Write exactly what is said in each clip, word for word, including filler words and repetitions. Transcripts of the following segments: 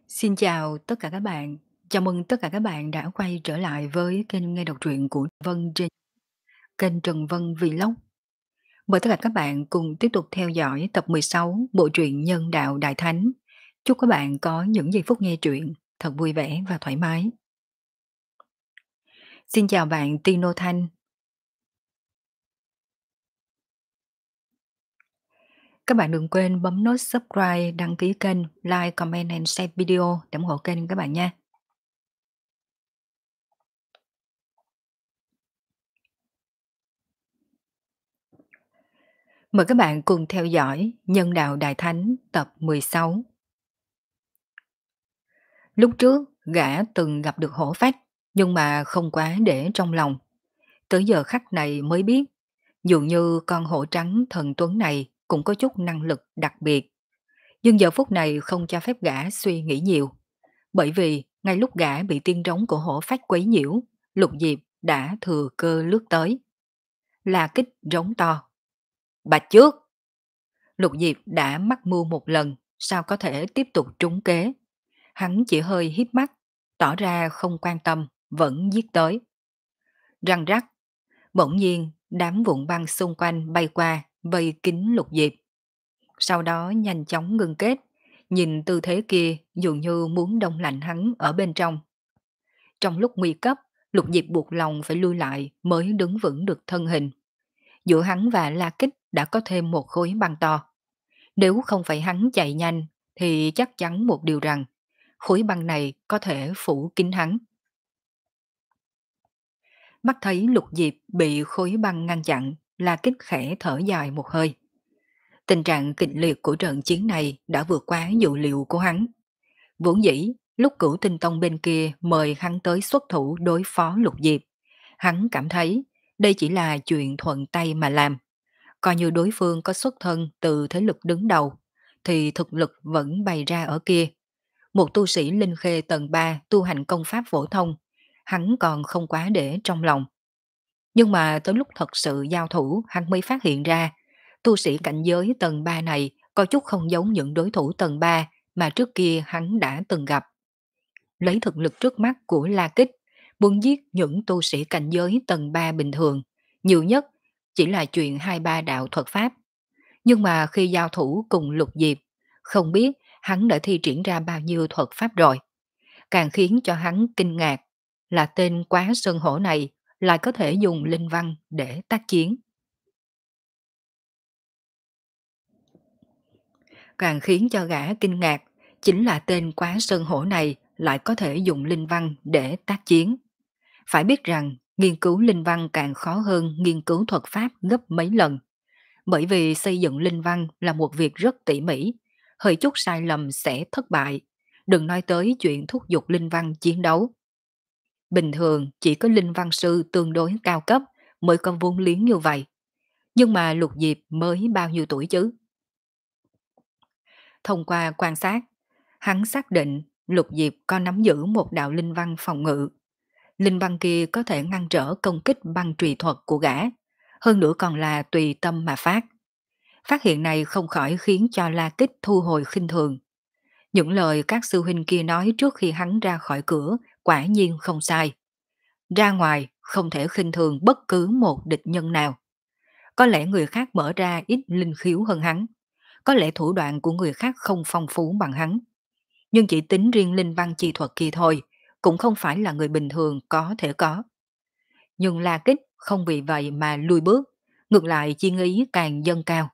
Xin chào tất cả các bạn. Chào mừng tất cả các bạn đã quay trở lại với kênh nghe đọc truyện của Vân trên kênh Trần Vân Vlog. Mời tất cả các bạn cùng tiếp tục theo dõi tập mười sáu bộ truyện Nhân đạo Đại Thánh. Chúc các bạn có những giây phút nghe truyện thật vui vẻ và thoải mái. Xin chào bạn Tino Thanh. Các bạn đừng quên bấm nút subscribe, đăng ký kênh, like, comment and share video để ủng hộ kênh các bạn nha. Mời các bạn cùng theo dõi Nhân đạo Đại Thánh tập mười sáu. Lúc trước, gã từng gặp được hổ phách, nhưng mà không quá để trong lòng. Tới giờ khắc này mới biết, dường như con hổ trắng thần tuấn này cũng có chút năng lực đặc biệt. Nhưng giờ phút này không cho phép gã suy nghĩ nhiều. Bởi vì, ngay lúc gã bị tiên trống của hổ phách quấy nhiễu, Lục Diệp đã thừa cơ lướt tới. La Kích rống to. Bạch trước! Lục Diệp đã mắc mưu một lần, sao có thể tiếp tục trúng kế. Hắn chỉ hơi híp mắt, tỏ ra không quan tâm, vẫn giết tới. Răng rắc, bỗng nhiên đám vụn băng xung quanh bay qua, vây kín Lục Diệp. Sau đó nhanh chóng ngưng kết, nhìn tư thế kia dường như muốn đông lạnh hắn ở bên trong. Trong lúc nguy cấp, Lục Diệp buộc lòng phải lui lại mới đứng vững được thân hình. Giữa hắn và La Kích đã có thêm một khối băng to. Nếu không phải hắn chạy nhanh thì chắc chắn một điều rằng khối băng này có thể phủ kín hắn. Mắt thấy Lục Diệp bị khối băng ngăn chặn, La Kích khẽ thở dài một hơi. Tình trạng kịch liệt của trận chiến này đã vượt quá dự liệu của hắn. Vốn dĩ, lúc Cửu Tinh Tông bên kia mời hắn tới xuất thủ đối phó Lục Diệp, hắn cảm thấy đây chỉ là chuyện thuận tay mà làm. Coi như đối phương có xuất thân từ thế lực đứng đầu, thì thực lực vẫn bày ra ở kia. Một tu sĩ linh khê tầng ba tu hành công pháp phổ thông, hắn còn không quá để trong lòng. Nhưng mà tới lúc thật sự giao thủ hắn mới phát hiện ra, tu sĩ cảnh giới tầng ba này có chút không giống những đối thủ tầng ba mà trước kia hắn đã từng gặp. Lấy thực lực trước mắt của La Kích, muốn giết những tu sĩ cảnh giới tầng ba bình thường, nhiều nhất chỉ là chuyện hai ba đạo thuật pháp. Nhưng mà khi giao thủ cùng Lục Diệp, không biết hắn đã thi triển ra bao nhiêu thuật pháp rồi. Càng khiến cho hắn kinh ngạc là tên Quá Sơn Hổ này lại có thể dùng linh văn để tác chiến. Càng khiến cho gã kinh ngạc chính là tên Quá Sơn Hổ này lại có thể dùng linh văn để tác chiến. Phải biết rằng nghiên cứu linh văn càng khó hơn nghiên cứu thuật pháp gấp mấy lần. Bởi vì xây dựng linh văn là một việc rất tỉ mỉ, hơi chút sai lầm sẽ thất bại. Đừng nói tới chuyện thúc giục linh văn chiến đấu. Bình thường chỉ có linh văn sư tương đối cao cấp mới có vốn liếng như vậy. Nhưng mà Lục Diệp mới bao nhiêu tuổi chứ? Thông qua quan sát, hắn xác định Lục Diệp có nắm giữ một đạo linh văn phòng ngự. Linh văn kia có thể ngăn trở công kích băng trùy thuật của gã, hơn nữa còn là tùy tâm mà phát. Phát hiện này không khỏi khiến cho La Kích thu hồi khinh thường. Những lời các sư huynh kia nói trước khi hắn ra khỏi cửa quả nhiên không sai. Ra ngoài không thể khinh thường bất cứ một địch nhân nào. Có lẽ người khác mở ra ít linh khiếu hơn hắn. Có lẽ thủ đoạn của người khác không phong phú bằng hắn. Nhưng chỉ tính riêng linh văn chi thuật kia thôi, cũng không phải là người bình thường có thể có. Nhưng La Kích không vì vậy mà lùi bước, ngược lại chi ý càng dâng cao.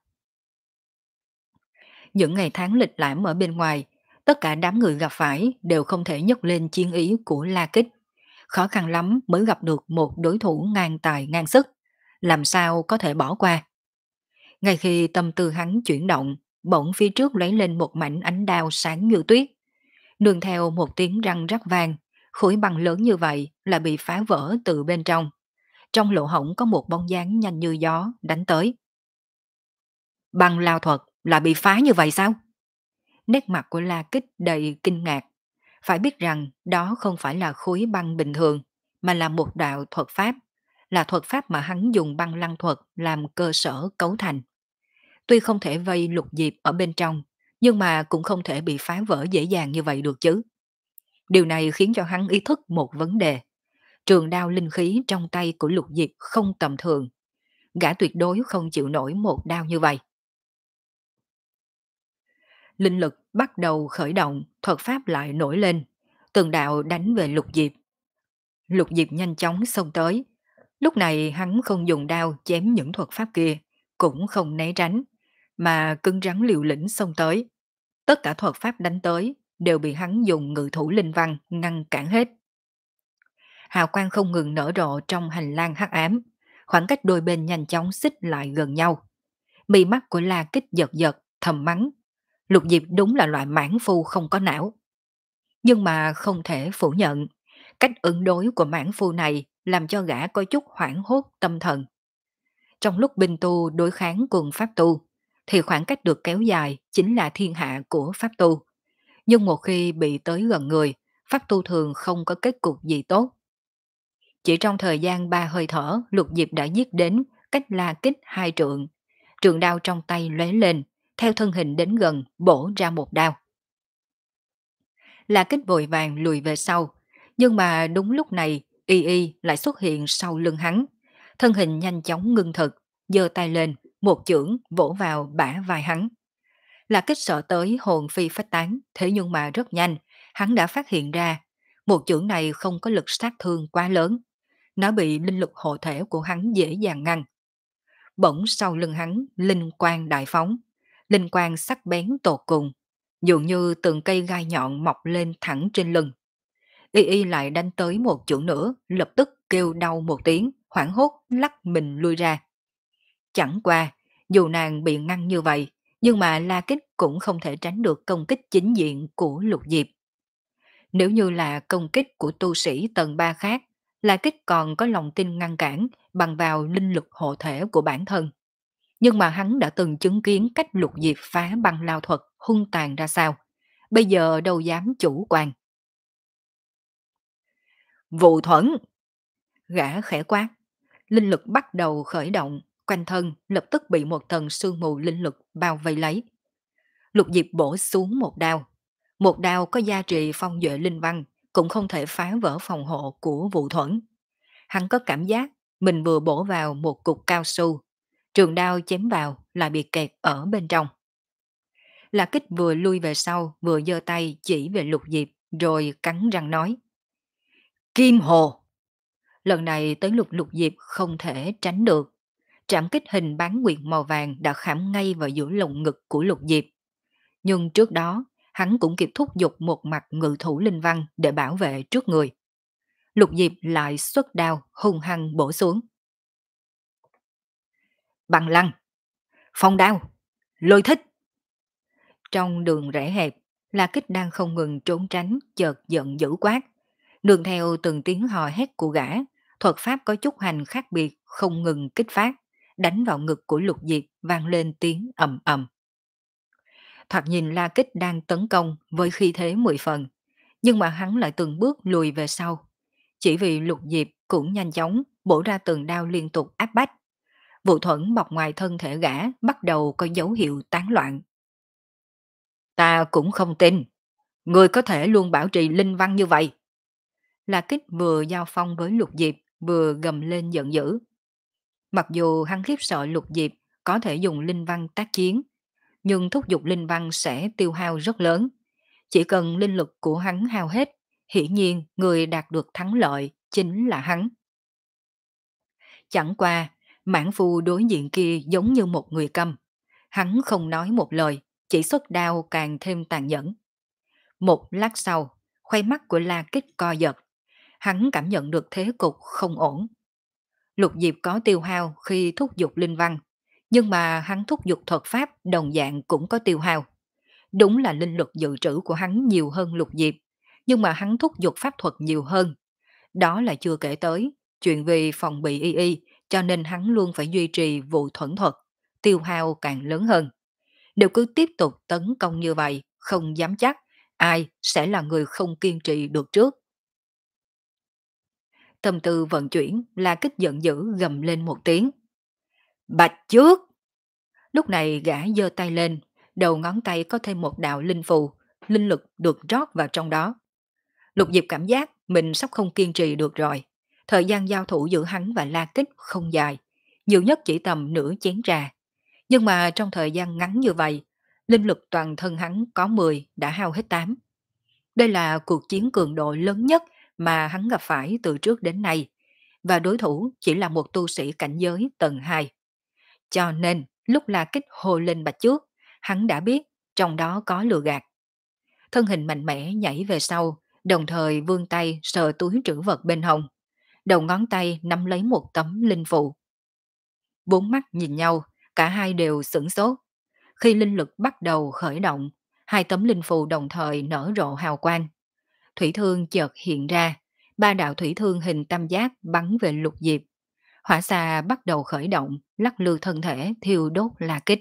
Những ngày tháng lịch lãm ở bên ngoài, tất cả đám người gặp phải đều không thể nhấc lên chiến ý của La Kích. Khó khăn lắm mới gặp được một đối thủ ngang tài ngang sức, làm sao có thể bỏ qua. Ngay khi tâm tư hắn chuyển động, bỗng phía trước lấy lên một mảnh ánh đao sáng như tuyết. Nương theo một tiếng răng rắc vang, khối băng lớn như vậy là bị phá vỡ từ bên trong. Trong lỗ hổng có một bóng dáng nhanh như gió đánh tới. Băng lao thuật là bị phá như vậy sao? Nét mặt của La Kích đầy kinh ngạc. Phải biết rằng đó không phải là khối băng bình thường, mà là một đạo thuật pháp, là thuật pháp mà hắn dùng băng lăng thuật làm cơ sở cấu thành. Tuy không thể vây Lục Diệp ở bên trong, nhưng mà cũng không thể bị phá vỡ dễ dàng như vậy được chứ. Điều này khiến cho hắn ý thức một vấn đề. Trường đao linh khí trong tay của Lục Diệp không tầm thường. Gã tuyệt đối không chịu nổi một đao như vậy. Linh lực bắt đầu khởi động, thuật pháp lại nổi lên. Từng đạo đánh về Lục Diệp. Lục Diệp nhanh chóng xông tới. Lúc này hắn không dùng đao chém những thuật pháp kia, cũng không né tránh, mà cứng rắn liều lĩnh xông tới. Tất cả thuật pháp đánh tới đều bị hắn dùng ngự thủ linh văn ngăn cản hết. Hào quang không ngừng nở rộ trong hành lang hắc ám, khoảng cách đôi bên nhanh chóng xích lại gần nhau. Mí mắt của La Kích giật giật, thầm mắng. Lục Diệp đúng là loại mãn phu không có não. Nhưng mà không thể phủ nhận, cách ứng đối của mãn phu này làm cho gã có chút hoảng hốt tâm thần. Trong lúc binh tu đối kháng cùng pháp tu, thì khoảng cách được kéo dài chính là thiên hạ của pháp tu. Nhưng một khi bị tới gần người, pháp tu thường không có kết cục gì tốt. Chỉ trong thời gian ba hơi thở, Lục Diệp đã giết đến cách La Kích hai trượng. Trường đao trong tay lóe lên, theo thân hình đến gần, bổ ra một đao. La Kích vội vàng lùi về sau, nhưng mà đúng lúc này, Y Y lại xuất hiện sau lưng hắn. Thân hình nhanh chóng ngưng thực, giơ tay lên, một chưởng vỗ vào bả vai hắn. La Kích sợ tới hồn phi phách tán, thế nhưng mà rất nhanh, hắn đã phát hiện ra, một chưởng này không có lực sát thương quá lớn. Nó bị linh lực hộ thể của hắn dễ dàng ngăn. Bỗng sau lưng hắn, linh quang đại phóng, linh quang sắc bén tột cùng, dường như từng cây gai nhọn mọc lên thẳng trên lưng. Y Y lại đánh tới một chưởng nữa, lập tức kêu đau một tiếng, hoảng hốt lắc mình lui ra. Chẳng qua, dù nàng bị ngăn như vậy, nhưng mà La Kích cũng không thể tránh được công kích chính diện của Lục Diệp. Nếu như là công kích của tu sĩ tầng ba khác, La Kích còn có lòng tin ngăn cản bằng vào linh lực hộ thể của bản thân. Nhưng mà hắn đã từng chứng kiến cách Lục Diệp phá băng lao thuật hung tàn ra sao. Bây giờ đâu dám chủ quan. Vụ thuẫn! Gã khẽ quát. Linh lực bắt đầu khởi động, quanh thân lập tức bị một tầng sương mù linh lực bao vây lấy. Lục Diệp bổ xuống một đao. Một đao có gia trì phong duệ linh văn, cũng không thể phá vỡ phòng hộ của vụ thuẫn. Hắn có cảm giác mình vừa bổ vào một cục cao su, trường đao chém vào lại bị kẹt ở bên trong. La Kích vừa lui về sau vừa giơ tay chỉ về Lục Diệp rồi cắn răng nói. Kim Hồ! Lần này tới lục Lục Diệp không thể tránh được. Trảm kích hình bán nguyệt màu vàng đã khảm ngay vào giữa lồng ngực của Lục Diệp. Nhưng trước đó, hắn cũng kịp thúc giục một mặt ngự thủ linh văn để bảo vệ trước người. Lục Diệp lại xuất đao hung hăng bổ xuống. Bằng lăng, phong đao, lôi thích. Trong đường rẽ hẹp, La Kích đang không ngừng trốn tránh, chợt giận dữ quát. Nương theo từng tiếng hò hét của gã, thuật pháp có chút hành khác biệt không ngừng kích phát, đánh vào ngực của Lục Diệp vang lên tiếng ầm ầm. Thoạt nhìn La Kích đang tấn công với khí thế mười phần, nhưng mà hắn lại từng bước lùi về sau. Chỉ vì Lục Diệp cũng nhanh chóng bổ ra từng đao liên tục áp bách. Vụ thuẫn bọc ngoài thân thể gã bắt đầu có dấu hiệu tán loạn. Ta cũng không tin, người có thể luôn bảo trì linh văn như vậy. La Kích vừa giao phong với Lục Diệp vừa gầm lên giận dữ. Mặc dù hắn khiếp sợ Lục Diệp có thể dùng linh văn tác chiến, nhưng thúc giục linh văn sẽ tiêu hao rất lớn. Chỉ cần linh lực của hắn hao hết, hiển nhiên người đạt được thắng lợi chính là hắn. Chẳng qua, mãn phu đối diện kia giống như một người câm. Hắn không nói một lời, chỉ xuất đao càng thêm tàn nhẫn. Một lát sau, khoai mắt của La Kích co giật. Hắn cảm nhận được thế cục không ổn. Lục Diệp có tiêu hao khi thúc giục linh văn, nhưng mà hắn thúc giục thuật pháp đồng dạng cũng có tiêu hao. Đúng là linh lực dự trữ của hắn nhiều hơn Lục Diệp, nhưng mà hắn thúc giục pháp thuật nhiều hơn. Đó là chưa kể tới, chuyện vì phòng bị y y, cho nên hắn luôn phải duy trì vụ thuẫn thuật, tiêu hao càng lớn hơn. Nếu cứ tiếp tục tấn công như vậy, không dám chắc ai sẽ là người không kiên trì được trước. Tâm tư vận chuyển, La Kích giận dữ gầm lên một tiếng. Bạch trước! Lúc này gã giơ tay lên, đầu ngón tay có thêm một đạo linh phù, linh lực được rót vào trong đó. Lục Diệp cảm giác mình sắp không kiên trì được rồi. Thời gian giao thủ giữa hắn và La Kích không dài, nhiều nhất chỉ tầm nửa chén trà. Nhưng mà trong thời gian ngắn như vậy, linh lực toàn thân hắn có mười đã hao hết tám. Đây là cuộc chiến cường độ lớn nhất mà hắn gặp phải từ trước đến nay, và đối thủ chỉ là một tu sĩ cảnh giới tầng hai. Cho nên, lúc La Kích hô lên bạch trước, hắn đã biết trong đó có lừa gạt. Thân hình mạnh mẽ nhảy về sau, đồng thời vươn tay sờ túi trữ vật bên hông. Đầu ngón tay nắm lấy một tấm linh phụ. Bốn mắt nhìn nhau, cả hai đều sửng sốt. Khi linh lực bắt đầu khởi động, hai tấm linh phù đồng thời nở rộ hào quang. Thủy thương chợt hiện ra, ba đạo thủy thương hình tam giác bắn về Lục Diệp. Hỏa xà bắt đầu khởi động, lắc lư thân thể thiêu đốt La Kích.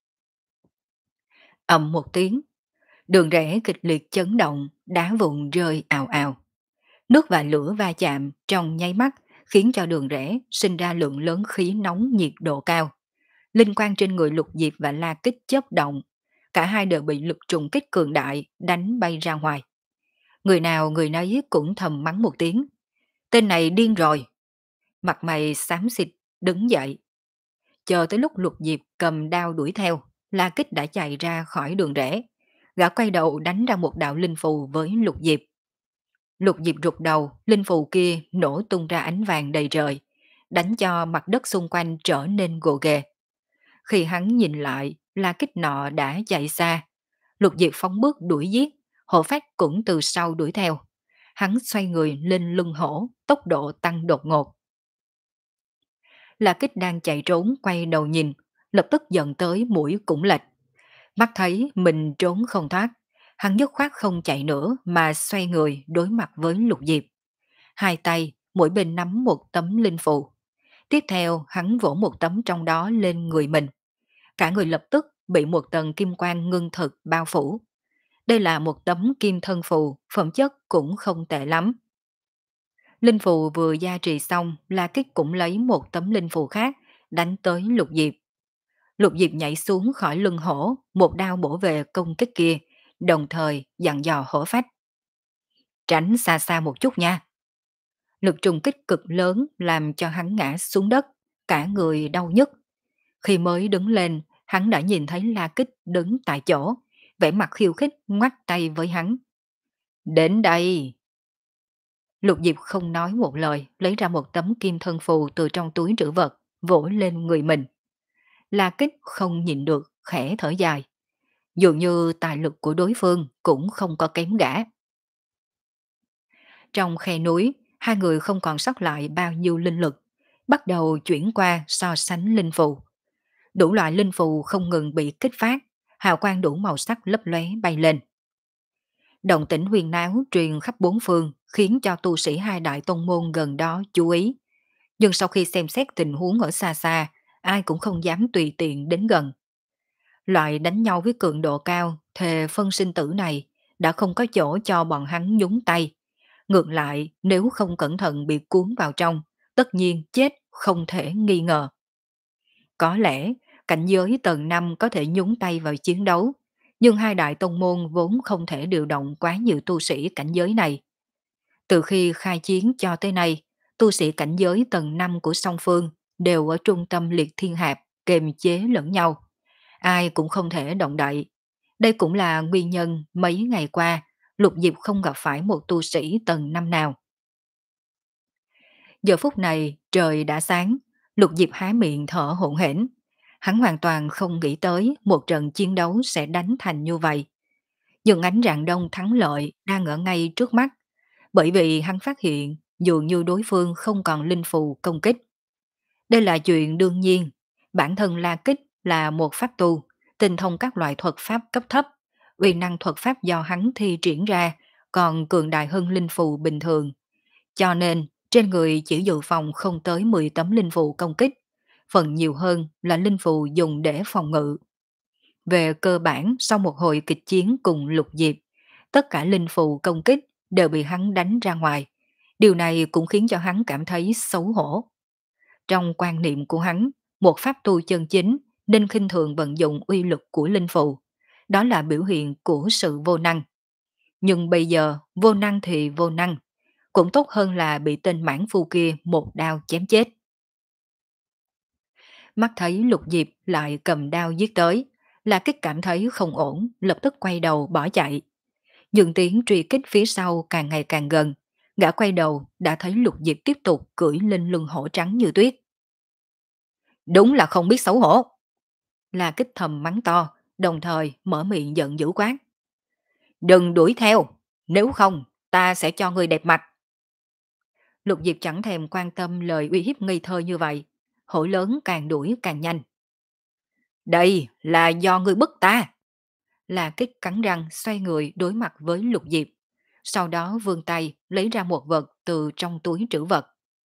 Ầm một tiếng, đường rẽ kịch liệt chấn động, đá vụn rơi ào ào. Nước và lửa va chạm trong nháy mắt khiến cho đường rẽ sinh ra lượng lớn khí nóng nhiệt độ cao. Linh quang trên người Lục Diệp và La Kích chớp động, cả hai đều bị lực trùng kích cường đại đánh bay ra ngoài. Người nào người nấy cũng thầm mắng một tiếng. Tên này điên rồi. Mặt mày xám xịt, đứng dậy. Chờ tới lúc Lục Diệp cầm đao đuổi theo, La Kích đã chạy ra khỏi đường rẽ. Gã quay đầu đánh ra một đạo linh phù với Lục Diệp. Lục Diệp rụt đầu, linh phù kia nổ tung ra ánh vàng đầy trời, đánh cho mặt đất xung quanh trở nên gồ ghề. Khi hắn nhìn lại, La Kích nọ đã chạy xa. Lục Diệp phóng bước đuổi giết, Hổ Phách cũng từ sau đuổi theo. Hắn xoay người lên lưng hổ, tốc độ tăng đột ngột. La Kích đang chạy trốn quay đầu nhìn, lập tức giận tới mũi cũng lệch. Mắt thấy mình trốn không thoát, hắn dứt khoát không chạy nữa mà xoay người đối mặt với Lục Diệp. Hai tay, mỗi bên nắm một tấm linh phù. Tiếp theo hắn vỗ một tấm trong đó lên người mình. Cả người lập tức bị một tầng kim quang ngưng thực bao phủ. Đây là một tấm kim thân phù, phẩm chất cũng không tệ lắm. Linh phù vừa gia trì xong, La Kích cũng lấy một tấm linh phù khác, đánh tới Lục Diệp. Lục Diệp nhảy xuống khỏi lưng hổ, một đao bổ về công kích kia, đồng thời dặn dò Hổ Phách. Tránh xa xa một chút nha. Lực trùng kích cực lớn làm cho hắn ngã xuống đất, cả người đau nhức. Khi mới đứng lên, hắn đã nhìn thấy La Kích đứng tại chỗ, vẻ mặt khiêu khích ngoắt tay với hắn. Đến đây! Lục Diệp không nói một lời, lấy ra một tấm kim thân phù từ trong túi trữ vật, vỗ lên người mình. La Kích không nhịn được, khẽ thở dài. Dường như tài lực của đối phương cũng không có kém gã. Trong khe núi, hai người không còn sót lại bao nhiêu linh lực, bắt đầu chuyển qua so sánh linh phù. Đủ loại linh phù không ngừng bị kích phát, hào quang đủ màu sắc lấp lóe bay lên. Động tĩnh huyền náo truyền khắp bốn phương, khiến cho tu sĩ hai đại tông môn gần đó chú ý. Nhưng sau khi xem xét tình huống ở xa xa, ai cũng không dám tùy tiện đến gần. Loại đánh nhau với cường độ cao, thề phân sinh tử này đã không có chỗ cho bọn hắn nhúng tay. Ngược lại, nếu không cẩn thận bị cuốn vào trong, tất nhiên chết không thể nghi ngờ. Có lẽ, cảnh giới tầng năm có thể nhúng tay vào chiến đấu, nhưng hai đại tông môn vốn không thể điều động quá nhiều tu sĩ cảnh giới này. Từ khi khai chiến cho tới nay, tu sĩ cảnh giới tầng năm của song phương đều ở trung tâm liệt thiên hạp, kềm chế lẫn nhau. Ai cũng không thể động đậy. Đây cũng là nguyên nhân mấy ngày qua Lục Diệp không gặp phải một tu sĩ tầng năm nào. Giờ phút này trời đã sáng, Lục Diệp há miệng thở hổn hển. Hắn hoàn toàn không nghĩ tới một trận chiến đấu sẽ đánh thành như vậy. Nhưng ánh rạng đông thắng lợi đang ở ngay trước mắt, bởi vì hắn phát hiện dường như đối phương không còn linh phù công kích. Đây là chuyện đương nhiên, bản thân La Kích là một pháp tu, tinh thông các loại thuật pháp cấp thấp, uy năng thuật pháp do hắn thi triển ra còn cường đại hơn linh phù bình thường. Cho nên, trên người chỉ dự phòng không tới mười tấm linh phù công kích, phần nhiều hơn là linh phù dùng để phòng ngự. Về cơ bản, sau một hồi kịch chiến cùng Lục Diệp, tất cả linh phù công kích đều bị hắn đánh ra ngoài. Điều này cũng khiến cho hắn cảm thấy xấu hổ. Trong quan niệm của hắn, một pháp tu chân chính nên khinh thường vận dụng uy lực của linh phù. Đó là biểu hiện của sự vô năng. Nhưng bây giờ vô năng thì vô năng, cũng tốt hơn là bị tên mãn phu kia một đao chém chết. Mắt thấy Lục Diệp lại cầm đao giết tới, La Kích cảm thấy không ổn, lập tức quay đầu bỏ chạy. Nhưng tiếng truy kích phía sau càng ngày càng gần, gã quay đầu đã thấy Lục Diệp tiếp tục cưỡi lên lưng hổ trắng như tuyết. Đúng là không biết xấu hổ. La Kích thầm mắng to, đồng thời mở miệng giận dữ quát. Đừng đuổi theo, nếu không ta sẽ cho ngươi đẹp mặt. Lục Diệp chẳng thèm quan tâm lời uy hiếp ngây thơ như vậy, hổ lớn càng đuổi càng nhanh. Đây là do ngươi bức ta. Là Kích cắn răng xoay người đối mặt với Lục Diệp. Sau đó vươn tay lấy ra một vật từ trong túi trữ vật.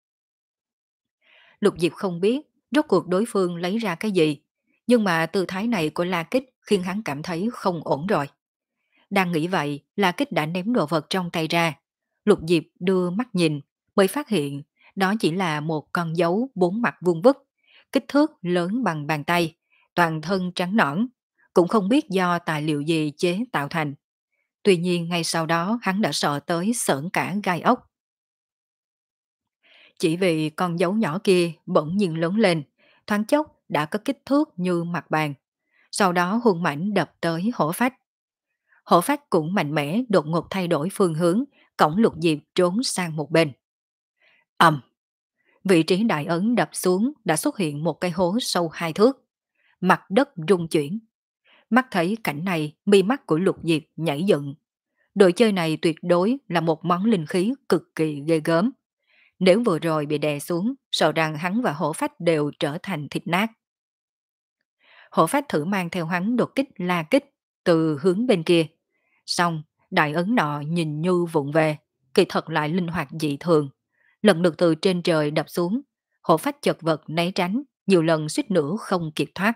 Lục Diệp không biết rốt cuộc đối phương lấy ra cái gì, nhưng mà tư thái này của La Kích khiến hắn cảm thấy không ổn rồi. Đang nghĩ vậy, La Kích đã ném đồ vật trong tay ra. Lục Diệp đưa mắt nhìn, mới phát hiện đó chỉ là một con dấu bốn mặt vuông vức, kích thước lớn bằng bàn tay, toàn thân trắng nõn, cũng không biết do tài liệu gì chế tạo thành. Tuy nhiên ngay sau đó hắn đã sợ tới sởn cả gai ốc. Chỉ vì con dấu nhỏ kia bỗng nhiên lớn lên, thoáng chốc đã có kích thước như mặt bàn. Sau đó hung mãnh đập tới hổ phách. Hổ phách cũng mạnh mẽ đột ngột thay đổi phương hướng, cổng Lục Diệp trốn sang một bên. Ầm, vị trí đại ấn đập xuống đã xuất hiện một cái hố sâu hai thước. Mặt đất rung chuyển. Mắt thấy cảnh này, mi mắt của Lục Diệp nhảy dựng. Đồ chơi này tuyệt đối là một món linh khí cực kỳ ghê gớm. Nếu vừa rồi bị đè xuống, sợ rằng hắn và hổ phách đều trở thành thịt nát. Hổ phách thử mang theo hắn đột kích La Kích từ hướng bên kia. Xong, đại ấn nọ nhìn như vụng về, kỳ thật lại linh hoạt dị thường. Lần lượt từ trên trời đập xuống, hổ phách chật vật né tránh, nhiều lần suýt nữa không kịp thoát.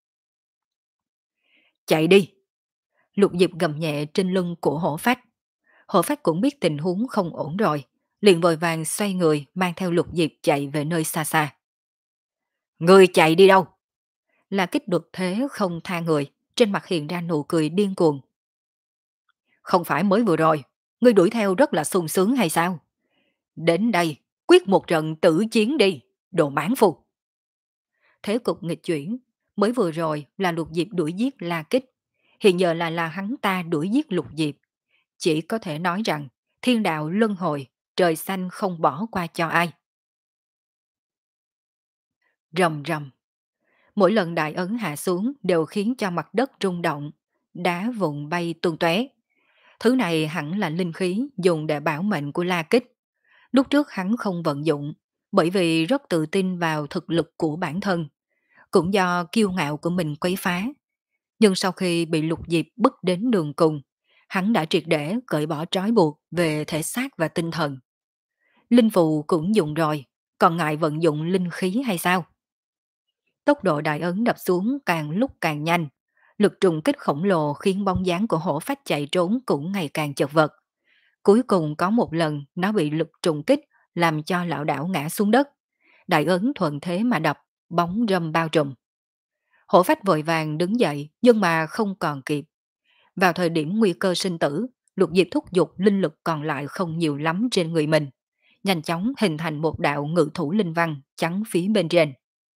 Chạy đi! Lục Diệp gầm nhẹ trên lưng của hổ phách. Hổ phách cũng biết tình huống không ổn rồi, liền vội vàng xoay người mang theo Lục Diệp chạy về nơi xa xa. Người chạy đi đâu? Là kích đột thế không tha người, trên mặt hiện ra nụ cười điên cuồng. Không phải mới vừa rồi, ngươi đuổi theo rất là sung sướng hay sao? Đến đây, quyết một trận tử chiến đi, đồ mãn phu. Thế cục nghịch chuyển, mới vừa rồi là Lục Diệp đuổi giết La Kích, hiện giờ là là hắn ta đuổi giết Lục Diệp. Chỉ có thể nói rằng, thiên đạo luân hồi, trời xanh không bỏ qua cho ai. Rầm rầm, mỗi lần đại ấn hạ xuống đều khiến cho mặt đất rung động, đá vụn bay tung tóe. Thứ này hẳn là linh khí dùng để bảo mệnh của La Kích. Lúc trước hắn không vận dụng, bởi vì rất tự tin vào thực lực của bản thân, cũng do kiêu ngạo của mình quấy phá. Nhưng sau khi bị Lục Diệp bức đến đường cùng, hắn đã triệt để cởi bỏ trói buộc về thể xác và tinh thần. Linh phù cũng dùng rồi, còn ngại vận dụng linh khí hay sao? Tốc độ đại ấn đập xuống càng lúc càng nhanh, lực trùng kích khổng lồ khiến bóng dáng của hổ phách chạy trốn cũng ngày càng chật vật. Cuối cùng có một lần nó bị lực trùng kích làm cho lão đảo ngã xuống đất. Đại ấn thuận thế mà đập, bóng râm bao trùm. Hổ phách vội vàng đứng dậy nhưng mà không còn kịp. Vào thời điểm nguy cơ sinh tử, Lục Diệp thúc giục linh lực còn lại không nhiều lắm trên người mình. Nhanh chóng hình thành một đạo ngự thủ linh văn chắn phía bên trên.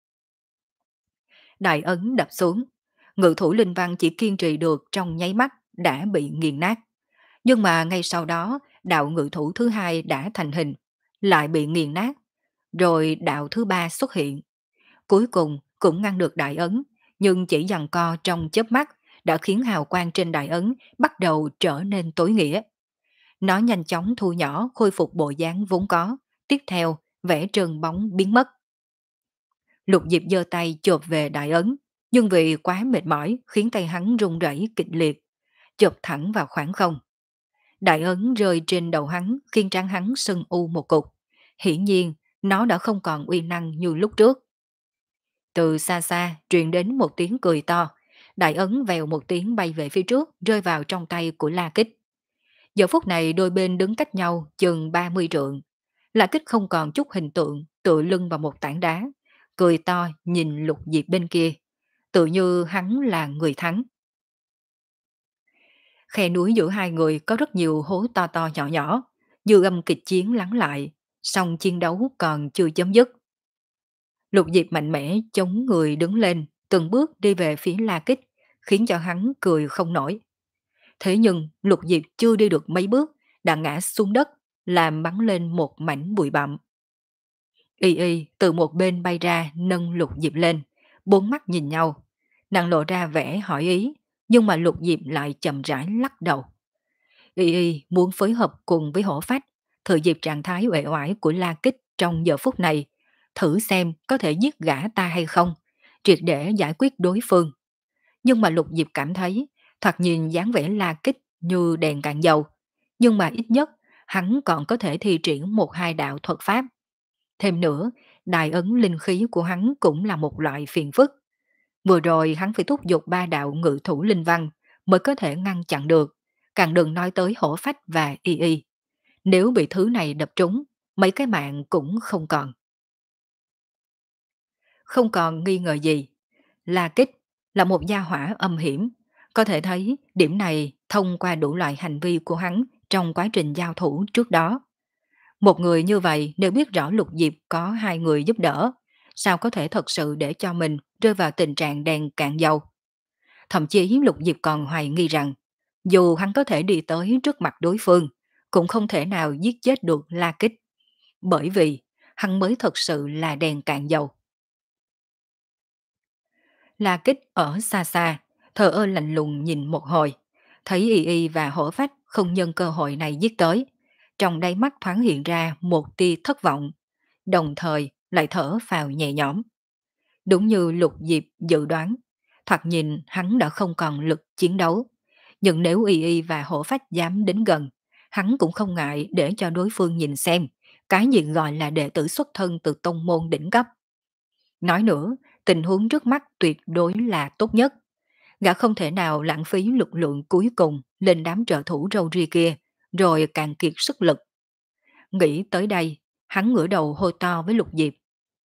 Đại ấn đập xuống, ngự thủ linh văn chỉ kiên trì được trong nháy mắt đã bị nghiền nát. Nhưng mà ngay sau đó, đạo ngự thủ thứ hai đã thành hình, lại bị nghiền nát. Rồi đạo thứ ba xuất hiện. Cuối cùng cũng ngăn được đại ấn, nhưng chỉ giằng co trong chớp mắt đã khiến hào quang trên đại ấn bắt đầu trở nên tối nghĩa. Nó nhanh chóng thu nhỏ khôi phục bộ dáng vốn có, tiếp theo vẽ trơn bóng biến mất. Lục Diệp giơ tay chộp về đại ấn, nhưng vì quá mệt mỏi khiến tay hắn run rẩy kịch liệt, chộp thẳng vào khoảng không. Đại ấn rơi trên đầu hắn khiến trán hắn sưng u một cục. Hiển nhiên, nó đã không còn uy năng như lúc trước. Từ xa xa truyền đến một tiếng cười to, đại ấn vèo một tiếng bay về phía trước rơi vào trong tay của La Kích. Giờ phút này đôi bên đứng cách nhau chừng ba mươi trượng. La Kích không còn chút hình tượng, tựa lưng vào một tảng đá, cười to nhìn Lục Diệp bên kia, tự như hắn là người thắng. Khe núi giữa hai người có rất nhiều hố to to nhỏ nhỏ, dư âm kịch chiến lắng lại, song chiến đấu còn chưa chấm dứt. Lục Diệp mạnh mẽ chống người đứng lên, từng bước đi về phía La Kích, khiến cho hắn cười không nổi. Thế nhưng Lục Diệp chưa đi được mấy bước, đã ngã xuống đất, làm bắn lên một mảnh bụi bặm. Y Y từ một bên bay ra nâng Lục Diệp lên, bốn mắt nhìn nhau. Nàng lộ ra vẻ hỏi ý, nhưng mà Lục Diệp lại chậm rãi lắc đầu. Y Y muốn phối hợp cùng với hổ phách, thừa dịp trạng thái uể oải của La Kích trong giờ phút này, thử xem có thể giết gã ta hay không, triệt để giải quyết đối phương. Nhưng mà Lục Diệp cảm thấy, thoạt nhìn dáng vẻ La Kích như đèn cạn dầu, nhưng mà ít nhất hắn còn có thể thi triển một hai đạo thuật pháp. Thêm nữa, đại ấn linh khí của hắn cũng là một loại phiền phức. Vừa rồi hắn phải thúc giục ba đạo ngự thủ linh văn mới có thể ngăn chặn được, càng đừng nói tới hổ phách và y y. Nếu bị thứ này đập trúng, mấy cái mạng cũng không còn. Không còn nghi ngờ gì, La Kích là một gia hỏa âm hiểm, có thể thấy điểm này thông qua đủ loại hành vi của hắn trong quá trình giao thủ trước đó. Một người như vậy nếu biết rõ Lục Diệp có hai người giúp đỡ, sao có thể thật sự để cho mình rơi vào tình trạng đèn cạn dầu. Thậm chí Lục Diệp còn hoài nghi rằng, dù hắn có thể đi tới trước mặt đối phương, cũng không thể nào giết chết được La Kích, bởi vì hắn mới thật sự là đèn cạn dầu. La Kích ở xa xa, thờ ơ lạnh lùng nhìn một hồi, thấy Y Y và hổ phách không nhân cơ hội này giết tới. Trong đáy mắt thoáng hiện ra một tia thất vọng, đồng thời lại thở phào nhẹ nhõm. Đúng như Lục Diệp dự đoán, thoạt nhìn hắn đã không còn lực chiến đấu. Nhưng nếu Y Y và hổ phách dám đến gần, hắn cũng không ngại để cho đối phương nhìn xem cái gì gọi là đệ tử xuất thân từ tông môn đỉnh cấp. Nói nữa, tình huống trước mắt tuyệt đối là tốt nhất. Gã không thể nào lãng phí lực lượng cuối cùng lên đám trợ thủ râu ria kia, rồi càng kiệt sức lực. Nghĩ tới đây, hắn ngửa đầu hô to với Lục Diệp.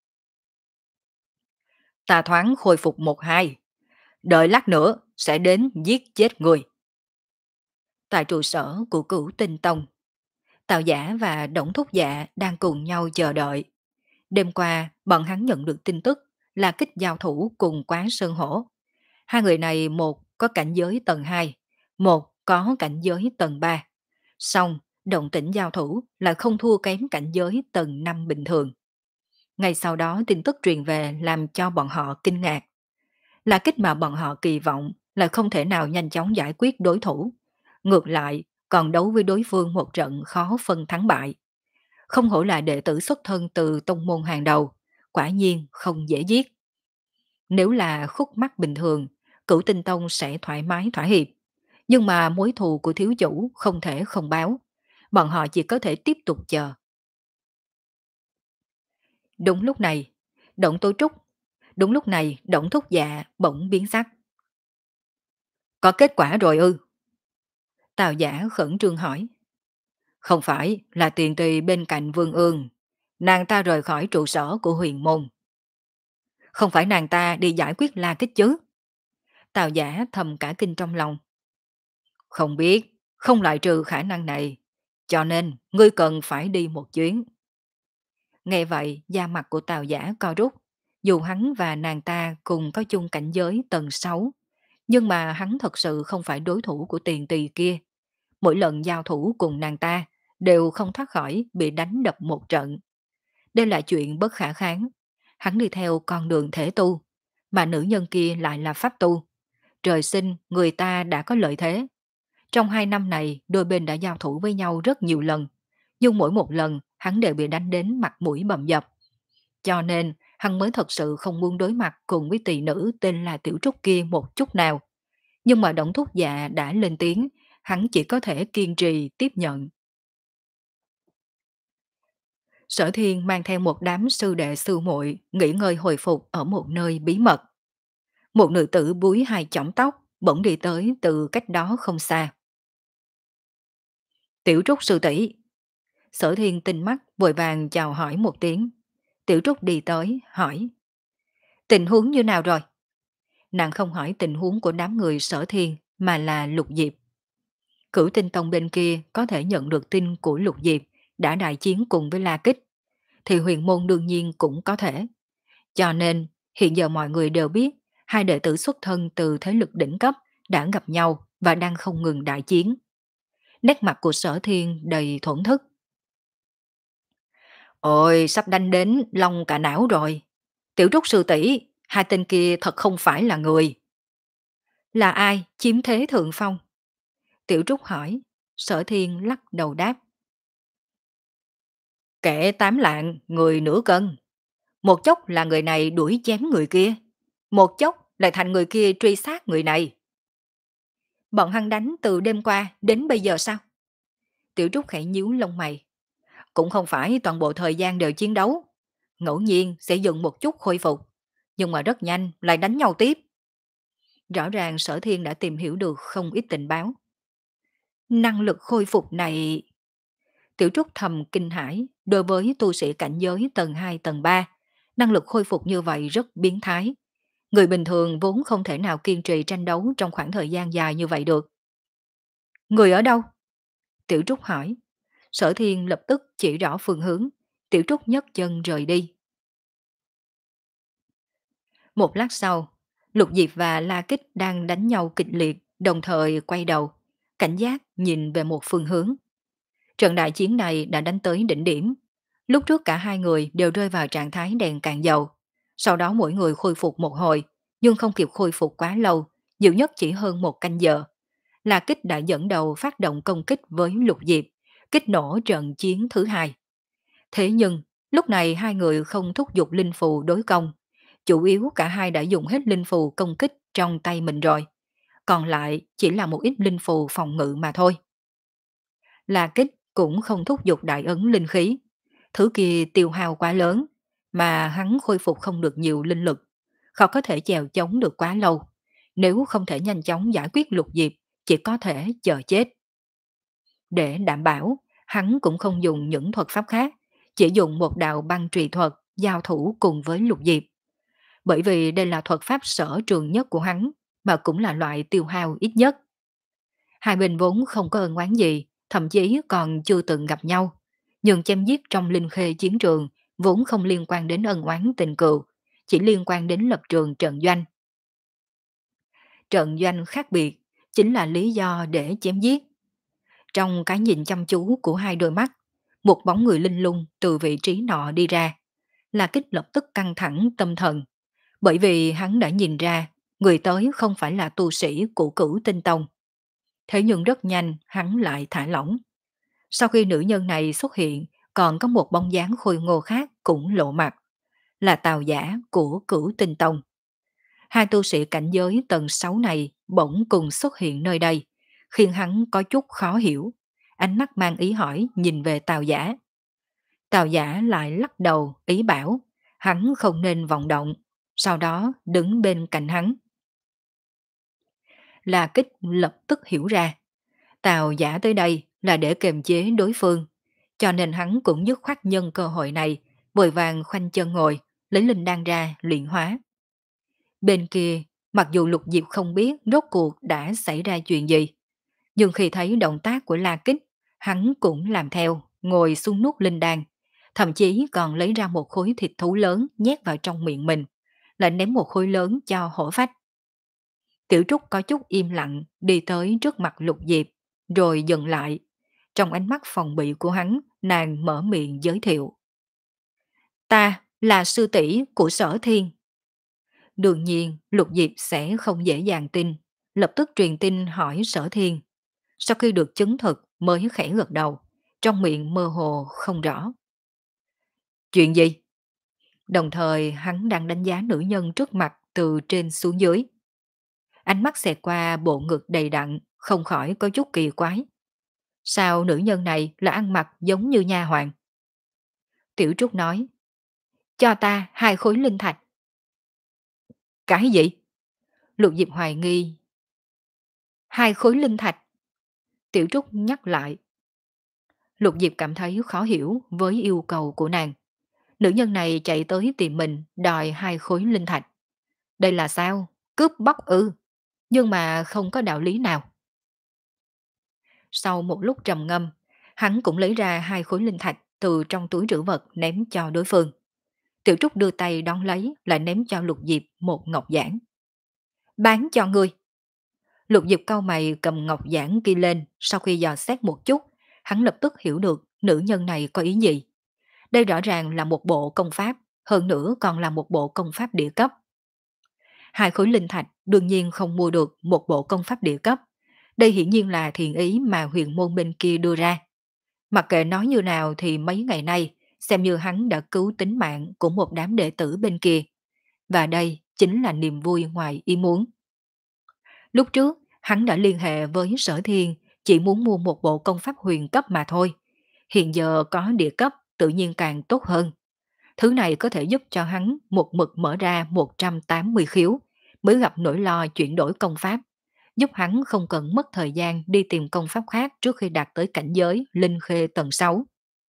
Ta thoáng khôi phục một hai, đợi lát nữa sẽ đến giết chết người. Tại trụ sở của Cửu Tinh Tông, Tào Giả và Đổng Thúc Dạ đang cùng nhau chờ đợi. Đêm qua, bọn hắn nhận được tin tức là kích giao thủ cùng Quán Sơn Hổ. Hai người này một có cảnh giới tầng hai, một có cảnh giới tầng ba. Song, động tĩnh giao thủ lại không thua kém cảnh giới tầng năm bình thường. Ngay sau đó tin tức truyền về làm cho bọn họ kinh ngạc. Là kích mà bọn họ kỳ vọng là không thể nào nhanh chóng giải quyết đối thủ. Ngược lại, còn đấu với đối phương một trận khó phân thắng bại. Không hổ là đệ tử xuất thân từ tông môn hàng đầu, quả nhiên không dễ giết. Nếu là khúc mắc bình thường, Cửu Tinh Tông sẽ thoải mái thỏa hiệp. Nhưng mà mối thù của thiếu chủ không thể không báo. Bọn họ chỉ có thể tiếp tục chờ. Đúng lúc này, Động Tố Trúc, đúng lúc này Động Thúc Dạ bỗng biến sắc. Có kết quả rồi ư? Tào Giả khẩn trương hỏi. Không phải là tiền tỳ bên cạnh Vương Ương. Nàng ta rời khỏi trụ sở của huyền môn. Không phải nàng ta đi giải quyết La Kích chứ? Tào Giả thầm cả kinh trong lòng. Không biết, không loại trừ khả năng này. Cho nên, ngươi cần phải đi một chuyến. Nghe vậy, da mặt của Tào Giả co rút. Dù hắn và nàng ta cùng có chung cảnh giới tầng sáu, nhưng mà hắn thật sự không phải đối thủ của tiền tỳ kia. Mỗi lần giao thủ cùng nàng ta, đều không thoát khỏi bị đánh đập một trận. Đây là chuyện bất khả kháng. Hắn đi theo con đường thể tu, mà nữ nhân kia lại là pháp tu. Trời sinh người ta đã có lợi thế. Trong hai năm này, đôi bên đã giao thủ với nhau rất nhiều lần, nhưng mỗi một lần hắn đều bị đánh đến mặt mũi bầm dập. Cho nên, hắn mới thật sự không muốn đối mặt cùng với tỳ nữ tên là Tiểu Trúc kia một chút nào. Nhưng mà Đổng Thúc Dạ đã lên tiếng, hắn chỉ có thể kiên trì tiếp nhận. Sở Thiên mang theo một đám sư đệ sư muội nghỉ ngơi hồi phục ở một nơi bí mật. Một nữ tử búi hai chỏng tóc bỗng đi tới từ cách đó không xa. Tiểu Trúc sư tỷ. Sở Thiên tinh mắt vội vàng chào hỏi một tiếng. Tiểu Trúc đi tới hỏi. Tình huống như nào rồi? Nàng không hỏi tình huống của đám người Sở Thiên mà là Lục Diệp. Cửu Tinh Tông bên kia có thể nhận được tin của Lục Diệp đã đại chiến cùng với La Kích, thì huyền môn đương nhiên cũng có thể. Cho nên, hiện giờ mọi người đều biết hai đệ tử xuất thân từ thế lực đỉnh cấp đã gặp nhau và đang không ngừng đại chiến. Nét mặt của Sở Thiên đầy thổn thức. Ôi, sắp đánh đến lông cả não rồi. Tiểu Trúc sư tỷ, hai tên kia thật không phải là người. Là ai chiếm thế thượng phong? Tiểu Trúc hỏi. Sở Thiên lắc đầu đáp. Kẻ tám lạng, người nửa cân. Một chốc là người này đuổi chém người kia. Một chốc lại thành người kia truy sát người này. Bọn hắn đánh từ đêm qua đến bây giờ sao? Tiểu Trúc khẽ nhíu lông mày. Cũng không phải toàn bộ thời gian đều chiến đấu. Ngẫu nhiên sẽ dừng một chút khôi phục. Nhưng mà rất nhanh lại đánh nhau tiếp. Rõ ràng Sở Thiên đã tìm hiểu được không ít tình báo. Năng lực khôi phục này... Tiểu Trúc thầm kinh hãi, đối với tu sĩ cảnh giới tầng hai tầng ba, năng lực khôi phục như vậy rất biến thái. Người bình thường vốn không thể nào kiên trì tranh đấu trong khoảng thời gian dài như vậy được. Người ở đâu? Tiểu Trúc hỏi. Sở Thiên lập tức chỉ rõ phương hướng. Tiểu Trúc nhấc chân rời đi. Một lát sau, Lục Diệp và La Kích đang đánh nhau kịch liệt, đồng thời quay đầu, cảnh giác nhìn về một phương hướng. Trận đại chiến này đã đánh tới đỉnh điểm. Lúc trước cả hai người đều rơi vào trạng thái đèn cạn dầu. Sau đó mỗi người khôi phục một hồi, nhưng không kịp khôi phục quá lâu, nhiều nhất chỉ hơn một canh giờ. La Kích đã dẫn đầu phát động công kích với Lục Diệp, kích nổ trận chiến thứ hai. Thế nhưng, lúc này hai người không thúc giục linh phù đối công. Chủ yếu cả hai đã dùng hết linh phù công kích trong tay mình rồi. Còn lại chỉ là một ít linh phù phòng ngự mà thôi. La Kích cũng không thúc giục đại ấn linh khí. Thứ kia tiêu hao quá lớn, mà hắn khôi phục không được nhiều linh lực. Khó có thể chèo chống được quá lâu. Nếu không thể nhanh chóng giải quyết Lục Diệp, chỉ có thể chờ chết. Để đảm bảo, hắn cũng không dùng những thuật pháp khác, chỉ dùng một đạo băng trùy thuật giao thủ cùng với Lục Diệp. Bởi vì đây là thuật pháp sở trường nhất của hắn, mà cũng là loại tiêu hao ít nhất. Hai bên vốn không có ân oán gì, thậm chí còn chưa từng gặp nhau. Nhưng chém giết trong linh khê chiến trường vốn không liên quan đến ân oán tình cừu, chỉ liên quan đến lập trường trận doanh. Trận doanh khác biệt chính là lý do để chém giết. Trong cái nhìn chăm chú của hai đôi mắt, một bóng người linh lung từ vị trí nọ đi ra. La Kích lập tức căng thẳng tâm thần, bởi vì hắn đã nhìn ra người tới không phải là tu sĩ của Cửu Tinh Tông. Thế nhưng rất nhanh hắn lại thả lỏng. Sau khi nữ nhân này xuất hiện, còn có một bóng dáng khôi ngô khác cũng lộ mặt, là Tào Giả của Cửu Tinh Tông. Hai tu sĩ cảnh giới tầng sáu này bỗng cùng xuất hiện nơi đây, khiến hắn có chút khó hiểu. Ánh mắt mang ý hỏi nhìn về Tào Giả. Tào Giả lại lắc đầu ý bảo hắn không nên vọng động, sau đó đứng bên cạnh hắn. La Kích lập tức hiểu ra, Tào Giả tới đây là để kiềm chế đối phương, cho nên hắn cũng dứt khoát nhân cơ hội này, vội vàng khoanh chân ngồi, lấy linh đan ra luyện hóa. Bên kia, mặc dù Lục Diệp không biết rốt cuộc đã xảy ra chuyện gì, nhưng khi thấy động tác của La Kích, hắn cũng làm theo, ngồi xuống nuốt linh đan, thậm chí còn lấy ra một khối thịt thú lớn nhét vào trong miệng mình, lại ném một khối lớn cho hổ phách. Tiểu Trúc có chút im lặng đi tới trước mặt Lục Diệp, rồi dừng lại. Trong ánh mắt phòng bị của hắn, nàng mở miệng giới thiệu. Ta là sư tỷ của Sở Thiên. Đương nhiên, Lục Diệp sẽ không dễ dàng tin, lập tức truyền tin hỏi Sở Thiên. Sau khi được chứng thực mới khẽ gật đầu, trong miệng mơ hồ không rõ. Chuyện gì? Đồng thời hắn đang đánh giá nữ nhân trước mặt từ trên xuống dưới. Ánh mắt xẹt qua bộ ngực đầy đặn, không khỏi có chút kỳ quái. Sao nữ nhân này là ăn mặc giống như nha hoàn? Tiểu Trúc nói, cho ta hai khối linh thạch. Cái gì? Lục Diệp hoài nghi. Hai khối linh thạch. Tiểu Trúc nhắc lại. Lục Diệp cảm thấy khó hiểu với yêu cầu của nàng. Nữ nhân này chạy tới tìm mình đòi hai khối linh thạch. Đây là sao? Cướp bóc ư? Nhưng mà không có đạo lý nào. Sau một lúc trầm ngâm, hắn cũng lấy ra hai khối linh thạch từ trong túi trữ vật ném cho đối phương. Tiểu Trúc đưa tay đón lấy, lại ném cho Lục Diệp một ngọc giản. Bán cho ngươi. Lục Diệp cau mày cầm ngọc giản kia lên, sau khi dò xét một chút, hắn lập tức hiểu được nữ nhân này có ý gì. Đây rõ ràng là một bộ công pháp, hơn nữa còn là một bộ công pháp địa cấp. Hai khối linh thạch đương nhiên không mua được một bộ công pháp địa cấp. Đây hiển nhiên là thiện ý mà huyền môn bên kia đưa ra. Mặc kệ nói như nào thì mấy ngày nay, xem như hắn đã cứu tính mạng của một đám đệ tử bên kia. Và đây chính là niềm vui ngoài ý muốn. Lúc trước, hắn đã liên hệ với Sở Thiên, chỉ muốn mua một bộ công pháp huyền cấp mà thôi. Hiện giờ có địa cấp tự nhiên càng tốt hơn. Thứ này có thể giúp cho hắn một mực mở ra một trăm tám mươi khiếu, mới gặp nỗi lo chuyển đổi công pháp, giúp hắn không cần mất thời gian đi tìm công pháp khác trước khi đạt tới cảnh giới linh khê tầng sáu.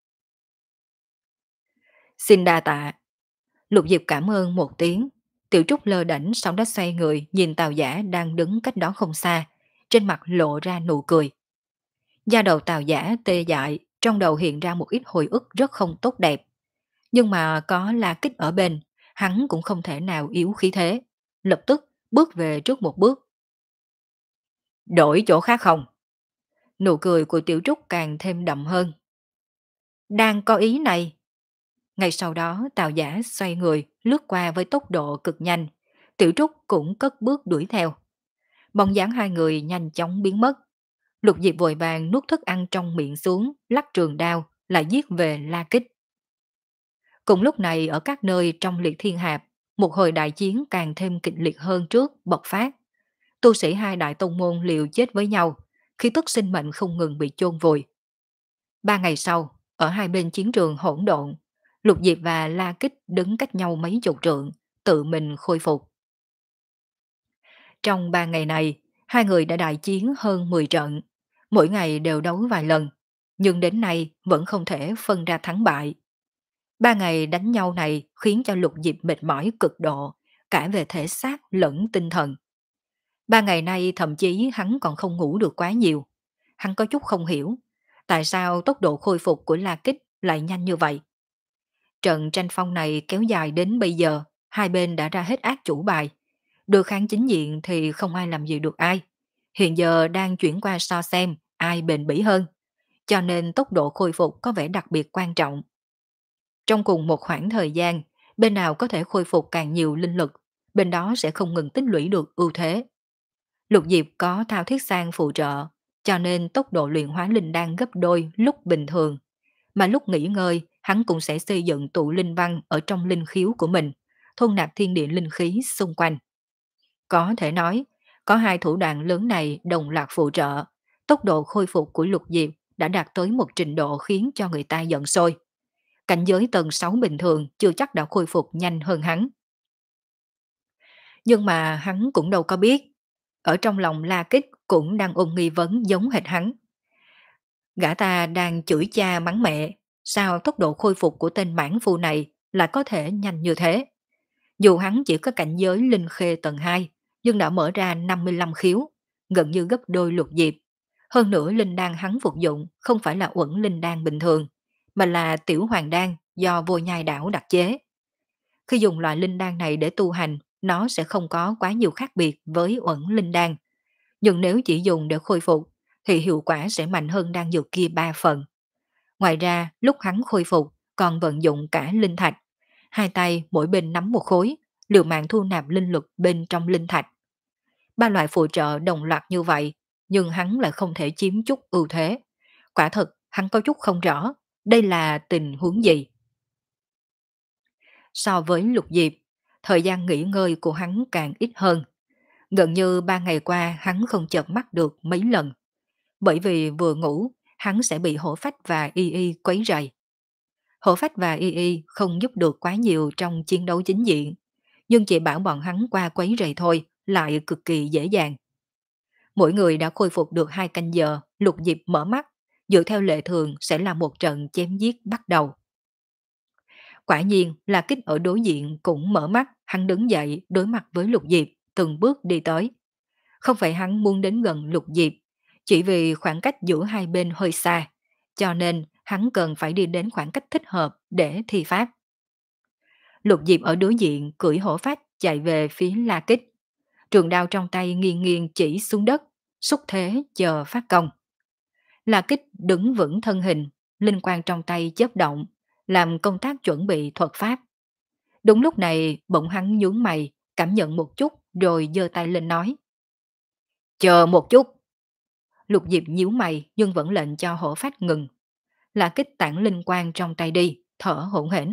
Xin đa tạ. Lục Diệp cảm ơn một tiếng. Tiểu Trúc lơ đễnh sau đó xoay người nhìn Tào Giả đang đứng cách đó không xa, trên mặt lộ ra nụ cười. Da đầu Tào Giả tê dại, trong đầu hiện ra một ít hồi ức rất không tốt đẹp. Nhưng mà có La Kích ở bên, hắn cũng không thể nào yếu khí thế. Lập tức bước về trước một bước. Đổi chỗ khác không? Nụ cười của Tiểu Trúc càng thêm đậm hơn. Đang có ý này. Ngay sau đó Tào Giả xoay người lướt qua với tốc độ cực nhanh. Tiểu Trúc cũng cất bước đuổi theo. Bóng dáng hai người nhanh chóng biến mất. Lục Diệp vội vàng nuốt thức ăn trong miệng xuống, lắc trường đao, lại giết về La Kích. Cùng lúc này ở các nơi trong liệt thiên hạp, một hồi đại chiến càng thêm kịch liệt hơn trước bộc phát. Tu sĩ hai đại tông môn liều chết với nhau, khi tức sinh mệnh không ngừng bị chôn vùi. Ba ngày sau, ở hai bên chiến trường hỗn độn, Lục Diệp và La Kích đứng cách nhau mấy chục trượng, tự mình khôi phục. Trong ba ngày này, hai người đã đại chiến hơn mười trận, mỗi ngày đều đấu vài lần, nhưng đến nay vẫn không thể phân ra thắng bại. Ba ngày đánh nhau này khiến cho Lục Diệp mệt mỏi cực độ, cả về thể xác lẫn tinh thần. Ba ngày nay thậm chí hắn còn không ngủ được quá nhiều. Hắn có chút không hiểu, tại sao tốc độ khôi phục của La Kích lại nhanh như vậy. Trận tranh phong này kéo dài đến bây giờ, hai bên đã ra hết ác chủ bài. Được kháng chính diện thì không ai làm gì được ai. Hiện giờ đang chuyển qua so xem ai bền bỉ hơn, cho nên tốc độ khôi phục có vẻ đặc biệt quan trọng. Trong cùng một khoảng thời gian, bên nào có thể khôi phục càng nhiều linh lực, bên đó sẽ không ngừng tích lũy được ưu thế. Lục Diệp có thao thiết sang phụ trợ, cho nên tốc độ luyện hóa linh đan gấp đôi lúc bình thường. Mà lúc nghỉ ngơi, hắn cũng sẽ xây dựng tụ linh văn ở trong linh khiếu của mình, thôn nạp thiên địa linh khí xung quanh. Có thể nói, có hai thủ đoạn lớn này đồng loạt phụ trợ, tốc độ khôi phục của Lục Diệp đã đạt tới một trình độ khiến cho người ta giận sôi. Cảnh giới tầng sáu bình thường chưa chắc đã khôi phục nhanh hơn hắn. Nhưng mà hắn cũng đâu có biết. Ở trong lòng La Kích cũng đang ôm nghi vấn giống hệt hắn. Gã ta đang chửi cha mắng mẹ, sao tốc độ khôi phục của tên mãn phu này lại có thể nhanh như thế. Dù hắn chỉ có cảnh giới linh khê tầng hai, nhưng đã mở ra năm mươi lăm khiếu, gần như gấp đôi Lục Diệp. Hơn nữa linh đan hắn phục dụng không phải là uẩn linh đan bình thường, mà là tiểu hoàng đan do vô nhai đảo đặc chế. Khi dùng loại linh đan này để tu hành, nó sẽ không có quá nhiều khác biệt với uẩn linh đan. Nhưng nếu chỉ dùng để khôi phục, thì hiệu quả sẽ mạnh hơn đan dược kia ba phần. Ngoài ra, lúc hắn khôi phục, còn vận dụng cả linh thạch. Hai tay mỗi bên nắm một khối, liều mạng thu nạp linh lực bên trong linh thạch. Ba loại phụ trợ đồng loạt như vậy, nhưng hắn lại không thể chiếm chút ưu thế. Quả thật, hắn có chút không rõ, đây là tình huống gì. So với Lục Diệp, thời gian nghỉ ngơi của hắn càng ít hơn. Gần như ba ngày qua hắn không chợp mắt được mấy lần. Bởi vì vừa ngủ, hắn sẽ bị hổ phách và y y quấy rầy. Hổ phách và y y không giúp được quá nhiều trong chiến đấu chính diện, nhưng chỉ bảo bọn hắn qua quấy rầy thôi lại cực kỳ dễ dàng. Mỗi người đã khôi phục được hai canh giờ, Lục Diệp mở mắt, dựa theo lệ thường sẽ là một trận chém giết bắt đầu. Quả nhiên là Kích ở đối diện cũng mở mắt, hắn đứng dậy đối mặt với Lục Diệp, từng bước đi tới. Không phải hắn muốn đến gần Lục Diệp, Chỉ vì khoảng cách giữa hai bên hơi xa, cho nên hắn cần phải đi đến khoảng cách thích hợp để thi pháp. Lục Diệp ở đối diện cưỡi hổ phách chạy về phía La Kích. Trường đao trong tay nghiêng nghiêng chỉ xuống đất, xúc thế chờ phát công. La Kích đứng vững thân hình, linh quang trong tay chớp động, làm công tác chuẩn bị thuật pháp. Đúng lúc này bỗng hắn nhướng mày, cảm nhận một chút rồi giơ tay lên nói. Chờ một chút. Lục Diệp nhíu mày nhưng vẫn lệnh cho hổ phách ngừng. La Kích tản linh quang trong tay đi, thở hổn hển.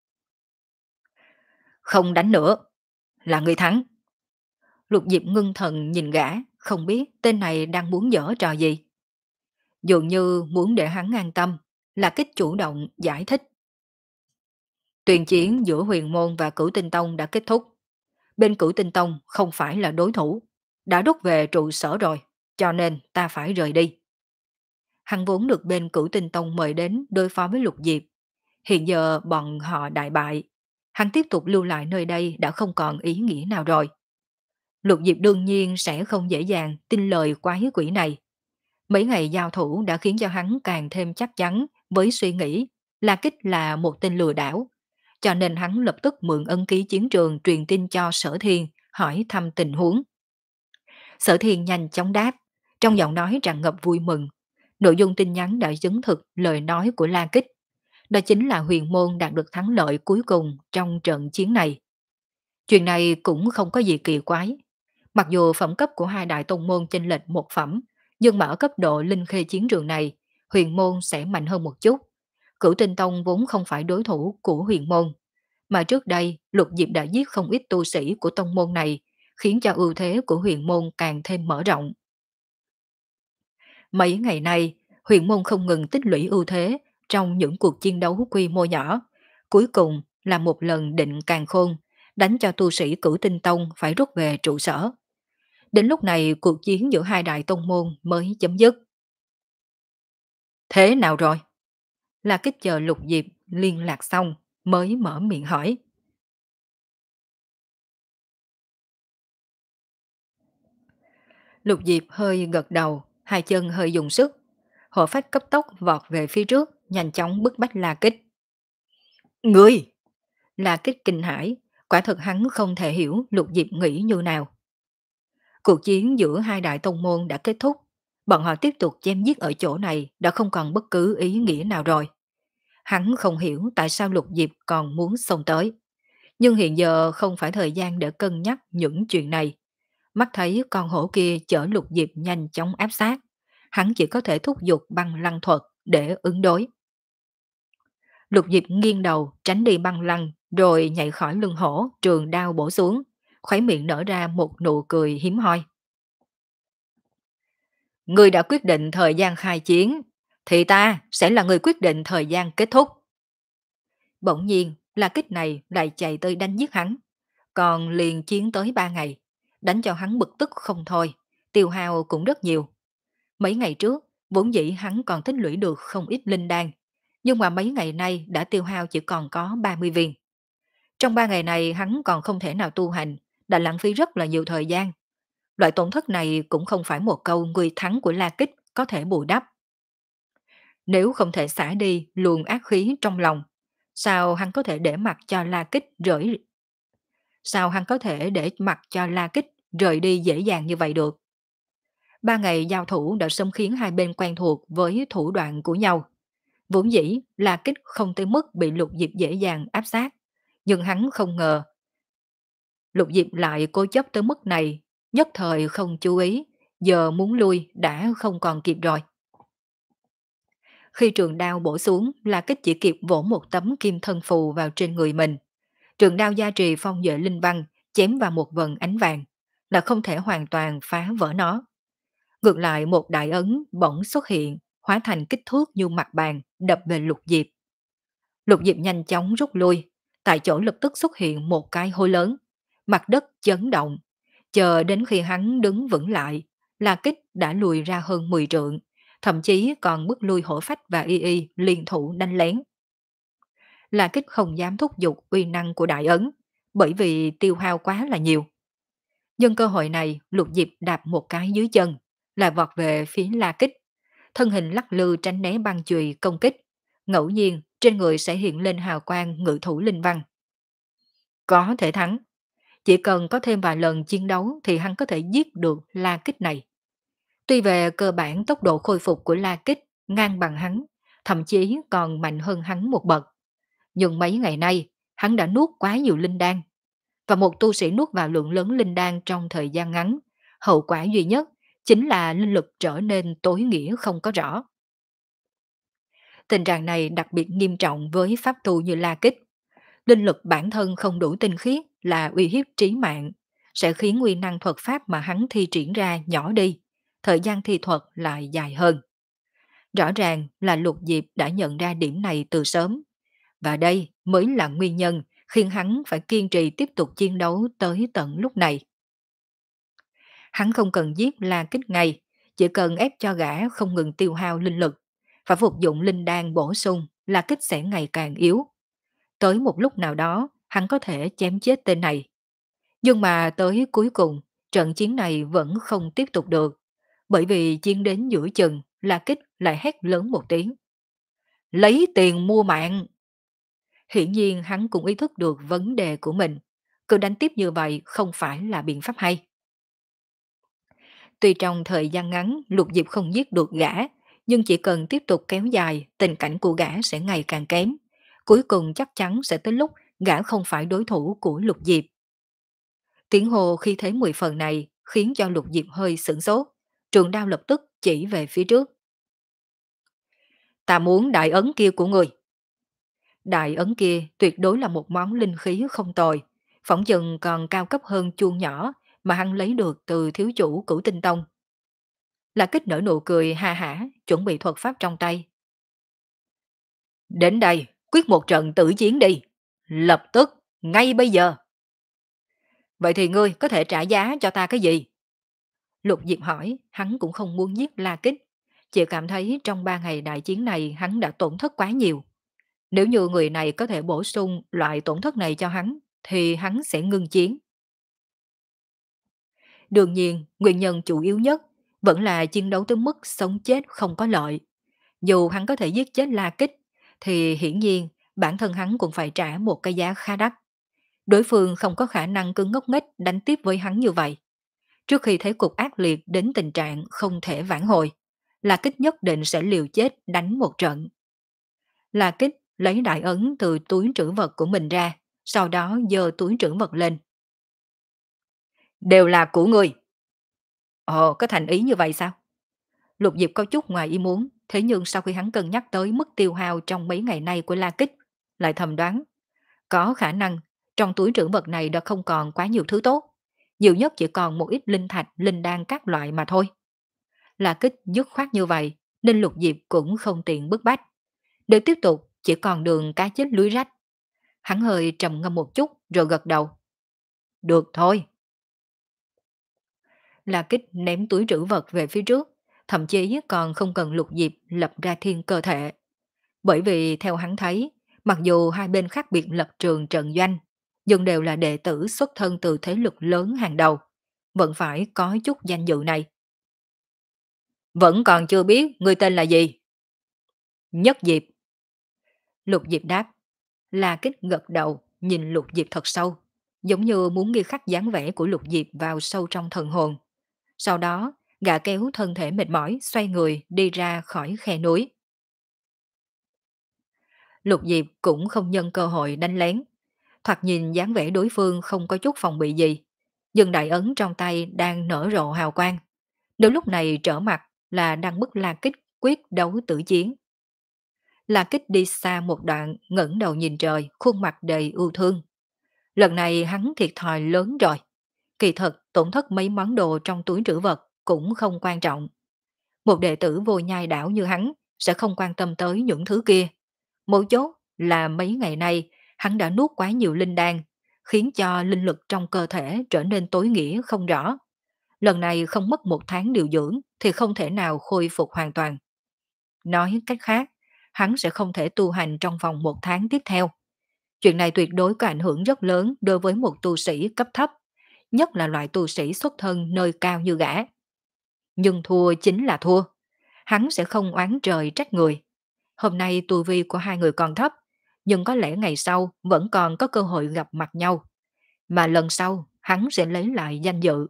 Không đánh nữa, là người thắng. Lục Diệp ngưng thần nhìn gã, không biết tên này đang muốn giở trò gì. Dường như muốn để hắn an tâm, là Kích chủ động giải thích. Tuyên chiến giữa Huyền Môn và Cửu Tinh Tông đã kết thúc. Bên Cửu Tinh Tông không phải là đối thủ, đã rút về trụ sở rồi, cho nên ta phải rời đi. Hắn vốn được bên Cửu Tinh Tông mời đến đối phó với Lục Diệp. Hiện giờ bọn họ đại bại, hắn tiếp tục lưu lại nơi đây đã không còn ý nghĩa nào rồi. Lục Diệp đương nhiên sẽ không dễ dàng tin lời quái quỷ này. Mấy ngày giao thủ đã khiến cho hắn càng thêm chắc chắn với suy nghĩ La Kích là một tên lừa đảo. Cho nên hắn lập tức mượn ân ký chiến trường truyền tin cho Sở Thiên hỏi thăm tình huống. Sở Thiên nhanh chóng đáp, trong giọng nói tràn ngập vui mừng. Nội dung tin nhắn đã chứng thực lời nói của La Kích. Đó chính là Huyền Môn đạt được thắng lợi cuối cùng trong trận chiến này. Chuyện này cũng không có gì kỳ quái. Mặc dù phẩm cấp của hai đại tông môn chênh lệch một phẩm, nhưng mà ở cấp độ linh khê chiến trường này, Huyền Môn sẽ mạnh hơn một chút. Cửu Tinh Tông vốn không phải đối thủ của Huyền Môn, mà trước đây Lục Diệp đã giết không ít tu sĩ của tông môn này, khiến cho ưu thế của Huyền Môn càng thêm mở rộng. Mấy ngày nay, Huyền Môn không ngừng tích lũy ưu thế trong những cuộc chiến đấu quy mô nhỏ, cuối cùng là một lần định càn khôn, đánh cho tu sĩ Cửu Tinh Tông phải rút về trụ sở. Đến lúc này cuộc chiến giữa hai đại tông môn mới chấm dứt. Thế nào rồi? La Kích chờ Lục Diệp liên lạc xong mới mở miệng hỏi. Lục Diệp hơi gật đầu, hai chân hơi dùng sức. Hộ phách cấp tốc vọt về phía trước, nhanh chóng bức bách La Kích. Ngươi! La Kích kinh hãi, quả thực hắn không thể hiểu Lục Diệp nghĩ như nào. Cuộc chiến giữa hai đại tông môn đã kết thúc, bọn họ tiếp tục chém giết ở chỗ này đã không còn bất cứ ý nghĩa nào rồi. Hắn không hiểu tại sao Lục Diệp còn muốn xông tới. Nhưng hiện giờ không phải thời gian để cân nhắc những chuyện này. Mắt thấy con hổ kia chở Lục Diệp nhanh chóng áp sát. Hắn chỉ có thể thúc giục băng lăng thuật để ứng đối. Lục Diệp nghiêng đầu tránh đi băng lăng rồi nhảy khỏi lưng hổ trường đao bổ xuống. Khóe miệng nở ra một nụ cười hiếm hoi. Ngươi đã quyết định thời gian khai chiến, thì ta sẽ là người quyết định thời gian kết thúc. Bỗng nhiên, La Kích này lại chạy tới đánh giết hắn. Còn liền chiến tới ba ngày, đánh cho hắn bực tức không thôi, tiêu hao cũng rất nhiều. Mấy ngày trước, vốn dĩ hắn còn tích lũy được không ít linh đan, nhưng mà mấy ngày nay đã tiêu hao chỉ còn có ba mươi viên. Trong ba ngày này hắn còn không thể nào tu hành, đã lãng phí rất là nhiều thời gian. Loại tổn thất này cũng không phải một câu người thắng của La Kích có thể bù đắp. Nếu không thể xả đi luồng ác khí trong lòng, sao hắn có thể để mặc cho La Kích rời sao hắn có thể để mặc cho La Kích rời đi dễ dàng như vậy được? Ba ngày giao thủ đã sớm khiến hai bên quen thuộc với thủ đoạn của nhau. Vốn dĩ La Kích không tới mức bị Lục Diệp dễ dàng áp sát, nhưng hắn không ngờ Lục Diệp lại cố chấp tới mức này, nhất thời không chú ý, giờ muốn lui đã không còn kịp rồi. Khi trường đao bổ xuống, La Kích chỉ kịp vỗ một tấm kim thân phù vào trên người mình. Trường đao gia trì phong duệ linh văn, chém vào một vần ánh vàng, là không thể hoàn toàn phá vỡ nó. Ngược lại một đại ấn bỗng xuất hiện, hóa thành kích thước như mặt bàn, đập về Lục Diệp. Lục Diệp nhanh chóng rút lui, tại chỗ lập tức xuất hiện một cái hố lớn, mặt đất chấn động. Chờ đến khi hắn đứng vững lại, La Kích đã lùi ra hơn mười trượng, thậm chí còn bước lui hổ phách và y y liên thủ đánh lén. La Kích không dám thúc giục uy năng của đại ấn, bởi vì tiêu hao quá là nhiều. Nhân cơ hội này, Lục Diệp đạp một cái dưới chân, là vọt về phía La Kích, thân hình lắc lư tránh né băng chùy công kích. Ngẫu nhiên, trên người sẽ hiện lên hào quang ngự thủ linh văn. Có thể thắng, chỉ cần có thêm vài lần chiến đấu thì hắn có thể giết được La Kích này. Tuy về cơ bản tốc độ khôi phục của La Kích ngang bằng hắn, thậm chí còn mạnh hơn hắn một bậc. Nhưng mấy ngày nay, hắn đã nuốt quá nhiều linh đan. Và một tu sĩ nuốt vào lượng lớn linh đan trong thời gian ngắn, hậu quả duy nhất chính là linh lực trở nên tối nghĩa không có rõ. Tình trạng này đặc biệt nghiêm trọng với pháp tu như La Kích. Linh lực bản thân không đủ tinh khiết là uy hiếp trí mạng, sẽ khiến nguyên năng thuật pháp mà hắn thi triển ra nhỏ đi, thời gian thi thuật lại dài hơn. Rõ ràng là Lục Diệp đã nhận ra điểm này từ sớm, và đây mới là nguyên nhân khiến hắn phải kiên trì tiếp tục chiến đấu tới tận lúc này. Hắn không cần giết La Kích ngay, chỉ cần ép cho gã không ngừng tiêu hao linh lực, và phục dụng linh đan bổ sung, La Kích sẽ ngày càng yếu. Tới một lúc nào đó, hắn có thể chém chết tên này. Nhưng mà tới cuối cùng, trận chiến này vẫn không tiếp tục được, bởi vì chiến đến giữa chừng, La Kích lại hét lớn một tiếng. Lấy tiền mua mạng! Hiển nhiên hắn cũng ý thức được vấn đề của mình, cứ đánh tiếp như vậy không phải là biện pháp hay. Tuy trong thời gian ngắn Lục Diệp không giết được gã, nhưng chỉ cần tiếp tục kéo dài, tình cảnh của gã sẽ ngày càng kém. Cuối cùng chắc chắn sẽ tới lúc gã không phải đối thủ của Lục Diệp. Tiếng hồ khi thế mười phần này khiến cho Lục Diệp hơi sửng sốt, trường đao lập tức chỉ về phía trước. Ta muốn đại ấn kia của người. Đại ấn kia tuyệt đối là một món linh khí không tồi, phỏng chừng còn cao cấp hơn chuông nhỏ mà hắn lấy được từ thiếu chủ Cửu Tinh Tông. La Kích nở nụ cười ha hả, chuẩn bị thuật pháp trong tay. Đến đây, quyết một trận tử chiến đi. Lập tức, ngay bây giờ. Vậy thì ngươi có thể trả giá cho ta cái gì? Lục Diệp hỏi, hắn cũng không muốn giết La Kích. Chỉ cảm thấy trong ba ngày đại chiến này hắn đã tổn thất quá nhiều. Nếu như người này có thể bổ sung loại tổn thất này cho hắn, thì hắn sẽ ngưng chiến. Đương nhiên, nguyên nhân chủ yếu nhất vẫn là chiến đấu tới mức sống chết không có lợi. Dù hắn có thể giết chết La Kích, thì hiển nhiên bản thân hắn cũng phải trả một cái giá khá đắt. Đối phương không có khả năng cứ ngốc nghếch đánh tiếp với hắn như vậy. Trước khi thế cục ác liệt đến tình trạng không thể vãn hồi, La Kích nhất định sẽ liều chết đánh một trận. La Kích lấy đại ấn từ túi trữ vật của mình ra, sau đó giơ túi trữ vật lên. Đều là của người. Ồ, có thành ý như vậy sao? Lục Diệp có chút ngoài ý muốn, thế nhưng sau khi hắn cân nhắc tới mức tiêu hao trong mấy ngày nay của La Kích, lại thầm đoán, có khả năng trong túi trữ vật này đã không còn quá nhiều thứ tốt, nhiều nhất chỉ còn một ít linh thạch, linh đan các loại mà thôi. La Kích dứt khoát như vậy, nên Lục Diệp cũng không tiện bức bách. Để tiếp tục, chỉ còn đường cá chết lưới rách. Hắn hơi trầm ngâm một chút rồi gật đầu. Được thôi. La Kích ném túi trữ vật về phía trước, thậm chí còn không cần Lục Diệp lập ra thiên cơ thể. Bởi vì theo hắn thấy, mặc dù hai bên khác biệt lập trường trận doanh, nhưng đều là đệ tử xuất thân từ thế lực lớn hàng đầu, vẫn phải có chút danh dự này. Vẫn còn chưa biết người tên là gì? Nhất Diệp. Lục Diệp đáp. La Kích gật đầu, nhìn Lục Diệp thật sâu, giống như muốn ghi khắc dáng vẻ của Lục Diệp vào sâu trong thần hồn. Sau đó, gã kéo thân thể mệt mỏi, xoay người đi ra khỏi khe núi. Lục Diệp cũng không nhân cơ hội đánh lén. Thoạt nhìn dáng vẻ đối phương không có chút phòng bị gì, nhưng đại ấn trong tay đang nở rộ hào quang. Nếu lúc này trở mặt là đang bức La Kích quyết đấu tử chiến. La Kích đi xa một đoạn, ngẩng đầu nhìn trời, khuôn mặt đầy ưu thương. Lần này hắn thiệt thòi lớn rồi. Kỳ thật, tổn thất mấy món đồ trong túi trữ vật cũng không quan trọng. Một đệ tử vô nhai đảo như hắn sẽ không quan tâm tới những thứ kia. Mấu chốt là mấy ngày nay hắn đã nuốt quá nhiều linh đan, khiến cho linh lực trong cơ thể trở nên tối nghĩa không rõ. Lần này không mất một tháng điều dưỡng thì không thể nào khôi phục hoàn toàn. Nói cách khác, hắn sẽ không thể tu hành trong vòng một tháng tiếp theo. Chuyện này tuyệt đối có ảnh hưởng rất lớn đối với một tu sĩ cấp thấp, nhất là loại tu sĩ xuất thân nơi cao như gã. Nhưng thua chính là thua. Hắn sẽ không oán trời trách người. Hôm nay tu vi của hai người còn thấp, nhưng có lẽ ngày sau vẫn còn có cơ hội gặp mặt nhau. Mà lần sau, hắn sẽ lấy lại danh dự.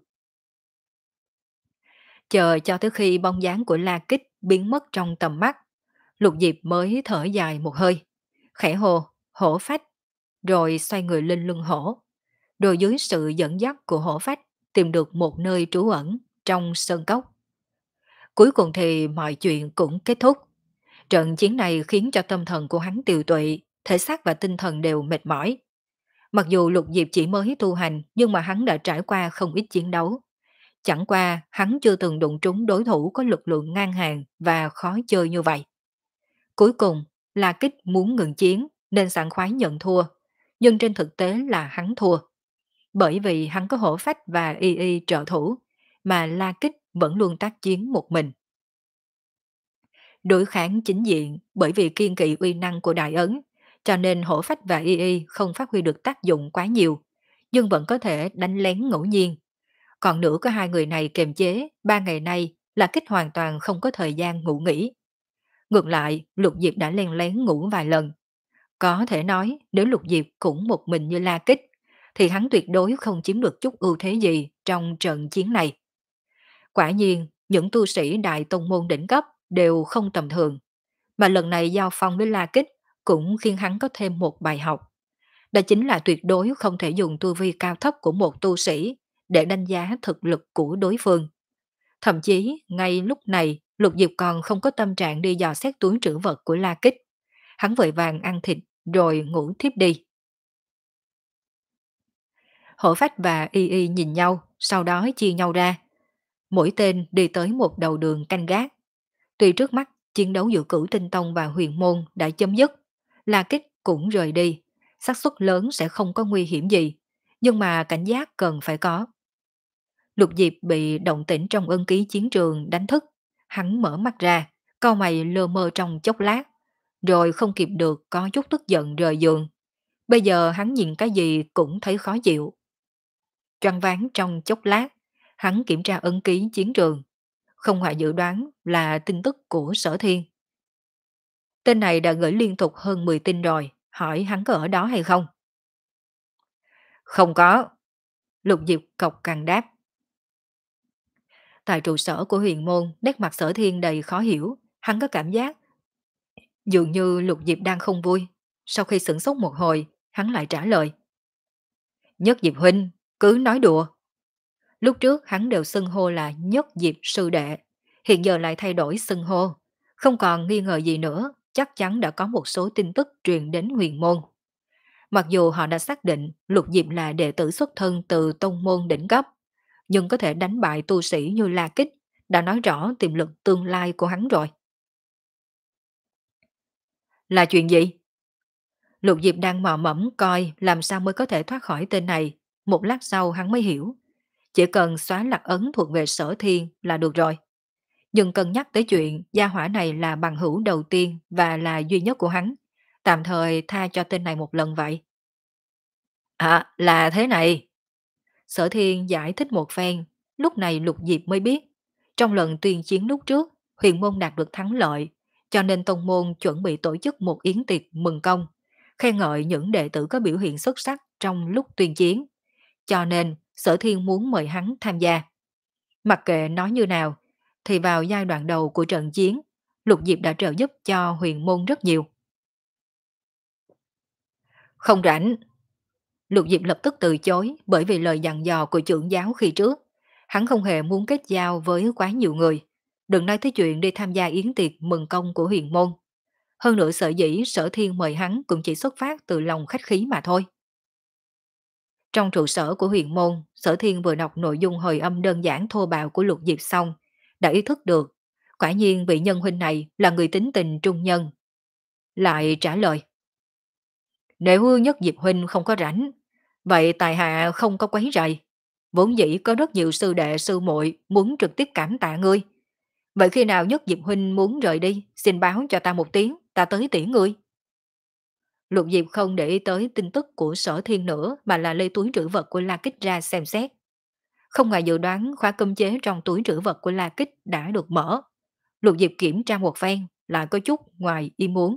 Chờ cho tới khi bóng dáng của La Kích biến mất trong tầm mắt, Lục Diệp mới thở dài một hơi. Khẽ hồ, hổ phách, rồi xoay người lên lưng hổ. Rồi dưới sự dẫn dắt của hổ phách, tìm được một nơi trú ẩn trong sơn cốc. Cuối cùng thì mọi chuyện cũng kết thúc. Trận chiến này khiến cho tâm thần của hắn tiều tụy, thể xác và tinh thần đều mệt mỏi. Mặc dù Lục Diệp chỉ mới tu hành, nhưng mà hắn đã trải qua không ít chiến đấu. Chẳng qua hắn chưa từng đụng trúng đối thủ có lực lượng ngang hàng và khó chơi như vậy. Cuối cùng, La Kích muốn ngừng chiến nên sảng khoái nhận thua, nhưng trên thực tế là hắn thua. Bởi vì hắn có hổ phách và y y trợ thủ, mà La Kích vẫn luôn tác chiến một mình. Đối kháng chính diện bởi vì kiên kỵ uy năng của đại ấn, cho nên hổ phách và y y không phát huy được tác dụng quá nhiều, nhưng vẫn có thể đánh lén ngẫu nhiên. Còn nữa có hai người này kềm chế, ba ngày nay là Kích hoàn toàn không có thời gian ngủ nghỉ. Ngược lại, Lục Diệp đã len lén ngủ vài lần. Có thể nói nếu Lục Diệp cũng một mình như La Kích, thì hắn tuyệt đối không chiếm được chút ưu thế gì trong trận chiến này. Quả nhiên, những tu sĩ đại tông môn đỉnh cấp đều không tầm thường, mà lần này giao phong với La Kích cũng khiến hắn có thêm một bài học. Đó chính là tuyệt đối không thể dùng tu vi cao thấp của một tu sĩ để đánh giá thực lực của đối phương. Thậm chí, ngay lúc này, Lục Diệp còn không có tâm trạng đi dò xét túi trữ vật của La Kích. Hắn vội vàng ăn thịt rồi ngủ thiếp đi. Hổ phách và y y nhìn nhau, sau đó chia nhau ra. Mỗi tên đi tới một đầu đường canh gác. Tuy trước mắt chiến đấu giữa Cửu Tinh Tông và Huyền Môn đã chấm dứt, La Kích cũng rời đi, xác suất lớn sẽ không có nguy hiểm gì, nhưng mà cảnh giác cần phải có. Lục Diệp bị động tĩnh trong ân ký chiến trường đánh thức, hắn mở mắt ra, cau mày lơ mơ trong chốc lát, rồi không kịp được có chút tức giận rời giường. Bây giờ hắn nhìn cái gì cũng thấy khó chịu. Choáng váng trong chốc lát, hắn kiểm tra ấn ký chiến trường, không ngoài dự đoán là tin tức của Sở Thiên. Tên này đã gửi liên tục hơn mười tin rồi, hỏi hắn có ở đó hay không? Không có. Lục Diệp cộc cằn đáp. Tại trụ sở của Huyền Môn, nét mặt Sở Thiên đầy khó hiểu, hắn có cảm giác dường như Lục Diệp đang không vui. Sau khi sửng sốt một hồi, hắn lại trả lời. Nhất Diệp huynh, cứ nói đùa. Lúc trước hắn đều xưng hô là Nhất Diệp sư đệ, hiện giờ lại thay đổi xưng hô. Không còn nghi ngờ gì nữa, chắc chắn đã có một số tin tức truyền đến Huyền Môn. Mặc dù họ đã xác định Lục Diệp là đệ tử xuất thân từ tông môn đỉnh cấp, nhưng có thể đánh bại tu sĩ như La Kích đã nói rõ tiềm lực tương lai của hắn rồi. Là chuyện gì? Lục Diệp đang mò mẫm coi làm sao mới có thể thoát khỏi tên này. Một lát sau hắn mới hiểu. Chỉ cần xóa lạc ấn thuộc về Sở Thiên là được rồi. Nhưng cân nhắc tới chuyện gia hỏa này là bằng hữu đầu tiên và là duy nhất của hắn. Tạm thời tha cho tên này một lần vậy. À, là thế này. Sở Thiên giải thích một phen. Lúc này Lục Diệp mới biết. Trong lần tuyên chiến lúc trước, Huyền Môn đạt được thắng lợi. Cho nên Tông Môn chuẩn bị tổ chức một yến tiệc mừng công, khen ngợi những đệ tử có biểu hiện xuất sắc trong lúc tuyên chiến. Cho nên Sở Thiên muốn mời hắn tham gia. Mặc kệ nói như nào, thì vào giai đoạn đầu của trận chiến, Lục Diệp đã trợ giúp cho Huyền Môn rất nhiều. Không rảnh. Lục Diệp lập tức từ chối bởi vì lời dặn dò của trưởng giáo khi trước. Hắn không hề muốn kết giao với quá nhiều người. Đừng nói tới chuyện đi tham gia yến tiệc mừng công của Huyền Môn. Hơn nữa sở dĩ Sở Thiên mời hắn cũng chỉ xuất phát từ lòng khách khí mà thôi. Trong trụ sở của Huyền Môn, Sở Thiên vừa đọc nội dung hồi âm đơn giản thô bạo của Lục Diệp xong, đã ý thức được, quả nhiên vị nhân huynh này là người tính tình trung nhân. Lại trả lời, nếu Nhất Diệp huynh không có rảnh, vậy tài hạ không có quấy rầy. Vốn dĩ có rất nhiều sư đệ sư muội muốn trực tiếp cảm tạ ngươi. Vậy khi nào Nhất Diệp huynh muốn rời đi, xin báo cho ta một tiếng, ta tới tiễn ngươi. Lục Diệp không để ý tới tin tức của Sở Thiên nữa mà là lấy túi trữ vật của La Kích ra xem xét. Không ngoài dự đoán, khóa cấm chế trong túi trữ vật của La Kích đã được mở. Lục Diệp kiểm tra một phen, lại có chút ngoài ý muốn.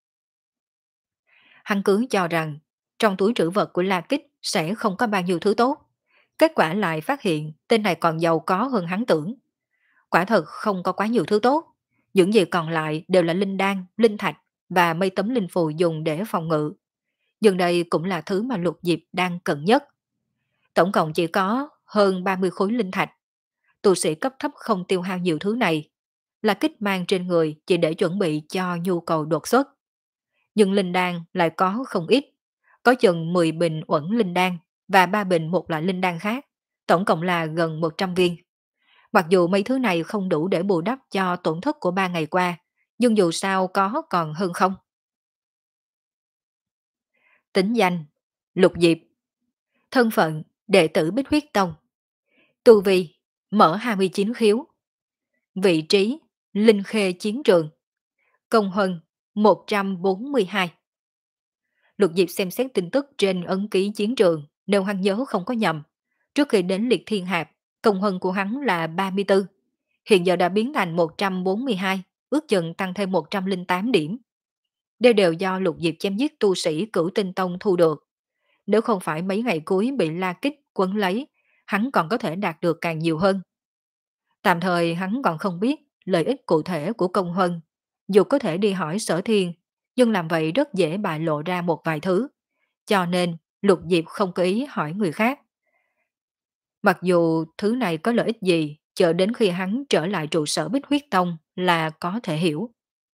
Hắn cứ cho rằng trong túi trữ vật của La Kích sẽ không có bao nhiêu thứ tốt. Kết quả lại phát hiện tên này còn giàu có hơn hắn tưởng. Quả thật không có quá nhiều thứ tốt. Những gì còn lại đều là linh đan, linh thạch và mấy tấm linh phù dùng để phòng ngự. Nhưng đây cũng là thứ mà Lục Diệp đang cần nhất. Tổng cộng chỉ có hơn ba mươi khối linh thạch. Tu sĩ cấp thấp không tiêu hao nhiều thứ này. Là Kích mang trên người chỉ để chuẩn bị cho nhu cầu đột xuất. Nhưng linh đan lại có không ít. Có chừng mười bình uẩn linh đan và ba bình một loại linh đan khác. Tổng cộng là gần một trăm viên. Mặc dù mấy thứ này không đủ để bù đắp cho tổn thất của ba ngày qua, nhưng dù sao có còn hơn không. Tính danh: Lục Diệp. Thân phận: đệ tử Bích Huyết Tông. Tu vi: mở hai mươi chín khiếu. Vị trí: Linh Khê chiến trường. Công huân: một trăm bốn mươi hai. Lục Diệp xem xét tin tức trên ấn ký chiến trường, nếu hắn nhớ không có nhầm. Trước khi đến Liệt Thiên Hạp, công huân của hắn là ba mươi tư. Hiện giờ đã biến thành một trăm bốn mươi hai, ước chừng tăng thêm một trăm lẻ tám điểm. Đây đều do Lục Diệp chém giết tu sĩ Cửu Tinh Tông thu được. Nếu không phải mấy ngày cuối bị La Kích quấn lấy, hắn còn có thể đạt được càng nhiều hơn. Tạm thời hắn còn không biết lợi ích cụ thể của công huân. Dù có thể đi hỏi Sở Thiên, nhưng làm vậy rất dễ bại lộ ra một vài thứ. Cho nên Lục Diệp không có ý hỏi người khác. Mặc dù thứ này có lợi ích gì, chờ đến khi hắn trở lại trụ sở Bích Huyết Tông là có thể hiểu.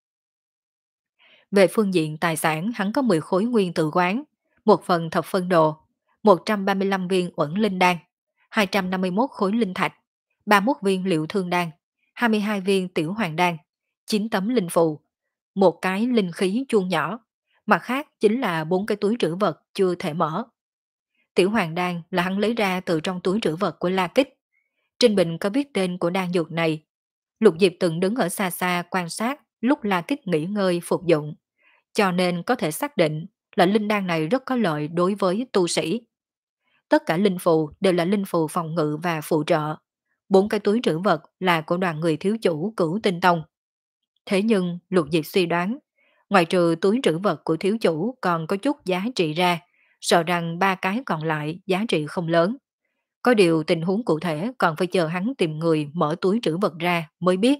Về phương diện tài sản, hắn có mười khối nguyên tử quán, một phần thập phân đồ, một trăm ba mươi lăm viên uẩn linh đan, hai trăm năm mươi mốt khối linh thạch, ba mươi mốt viên liệu thương đan, hai mươi hai viên tiểu hoàng đan, chín tấm linh phù, một cái linh khí chuông nhỏ, mặt khác chính là bốn cái túi trữ vật chưa thể mở. Tiểu hoàng đan là hắn lấy ra từ trong túi trữ vật của La Kích. Trên bình có viết tên của đan dược này. Lục Diệp từng đứng ở xa xa quan sát lúc La Kích nghỉ ngơi phục dụng, cho nên có thể xác định là linh đan này rất có lợi đối với tu sĩ. Tất cả linh phù đều là linh phù phòng ngự và phụ trợ. Bốn cái túi trữ vật là của đoàn người thiếu chủ Cửu Tinh Tông. Thế nhưng Lục Diệp suy đoán, ngoài trừ túi trữ vật của thiếu chủ còn có chút giá trị ra, sợ rằng ba cái còn lại giá trị không lớn. Có điều tình huống cụ thể còn phải chờ hắn tìm người mở túi trữ vật ra mới biết.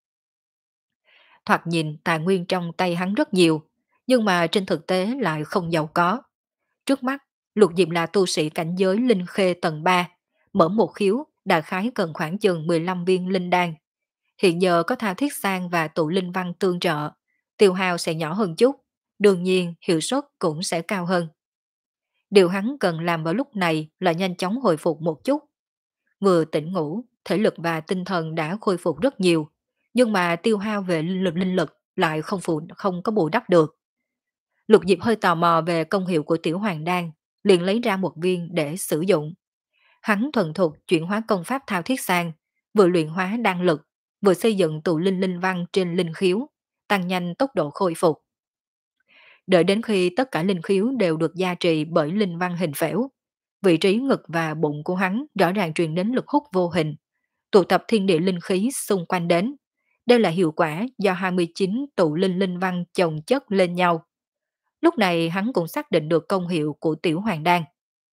Thoạt nhìn tài nguyên trong tay hắn rất nhiều, nhưng mà trên thực tế lại không giàu có. Trước mắt, Lục Diệp là tu sĩ cảnh giới linh khê tầng ba, mở một khiếu đại khái cần khoảng chừng mười lăm viên linh đan. Hiện giờ có thao thiết sang và tụ linh văn tương trợ, tiêu hao sẽ nhỏ hơn chút, đương nhiên hiệu suất cũng sẽ cao hơn. Điều hắn cần làm vào lúc này là nhanh chóng hồi phục một chút. Vừa tỉnh ngủ, thể lực và tinh thần đã khôi phục rất nhiều, nhưng mà tiêu hao về linh lực, linh lực lại không phụ không có bù đắp được. Lục Diệp hơi tò mò về công hiệu của tiểu hoàng đan, liền lấy ra một viên để sử dụng. Hắn thuần thục chuyển hóa công pháp thao thiết sang, vừa luyện hóa đan lực, vừa xây dựng tụ linh linh văn trên linh khiếu, tăng nhanh tốc độ khôi phục. Đợi đến khi tất cả linh khiếu đều được gia trì bởi linh văn hình phễu, vị trí ngực và bụng của hắn rõ ràng truyền đến lực hút vô hình, tụ tập thiên địa linh khí xung quanh đến. Đây là hiệu quả do hai mươi chín tụ linh linh văn chồng chất lên nhau. Lúc này hắn cũng xác định được công hiệu của tiểu hoàng đan.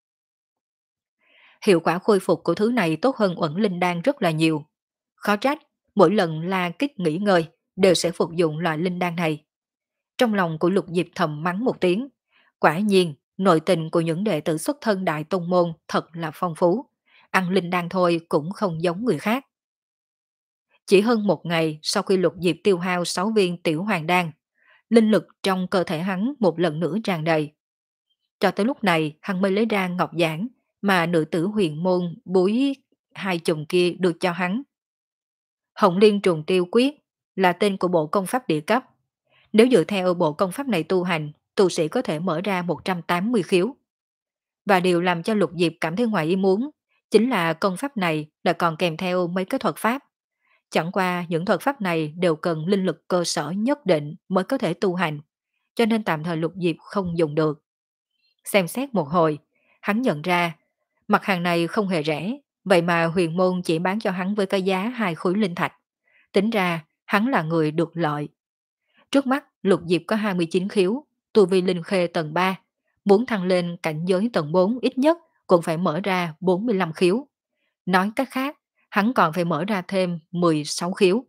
Hiệu quả khôi phục của thứ này tốt hơn uẩn linh đan rất là nhiều. Khó trách, mỗi lần La Kích nghỉ ngơi đều sẽ phục dụng loại linh đan này. Trong lòng của Lục Diệp thầm mắng một tiếng. Quả nhiên, nội tình của những đệ tử xuất thân đại tông môn thật là phong phú. Ăn linh đan thôi cũng không giống người khác. Chỉ hơn một ngày sau khi Lục Diệp tiêu hao sáu viên tiểu hoàng đan, linh lực trong cơ thể hắn một lần nữa tràn đầy. Cho tới lúc này hắn mới lấy ra ngọc giảng mà nữ tử huyền môn búi hai chùm kia được cho hắn. Hồng Liên Trùng Tiêu Quyết là tên của bộ công pháp địa cấp. Nếu dựa theo bộ công pháp này tu hành, tu sĩ có thể mở ra một trăm tám mươi khiếu. Và điều làm cho Lục Diệp cảm thấy ngoài ý muốn, chính là công pháp này lại còn kèm theo mấy cái thuật pháp. Chẳng qua những thuật pháp này đều cần linh lực cơ sở nhất định mới có thể tu hành, cho nên tạm thời Lục Diệp không dùng được. Xem xét một hồi, hắn nhận ra, mặt hàng này không hề rẻ, Vậy mà huyền môn chỉ bán cho hắn với cái giá hai khối linh thạch. Tính ra, hắn là người được lợi. Trước mắt, Lục Diệp có hai mươi chín khiếu, tu vi linh khê tầng ba. Muốn thăng lên cảnh giới tầng bốn ít nhất cũng phải mở ra bốn mươi lăm khiếu. Nói cách khác, hắn còn phải mở ra thêm mười sáu khiếu.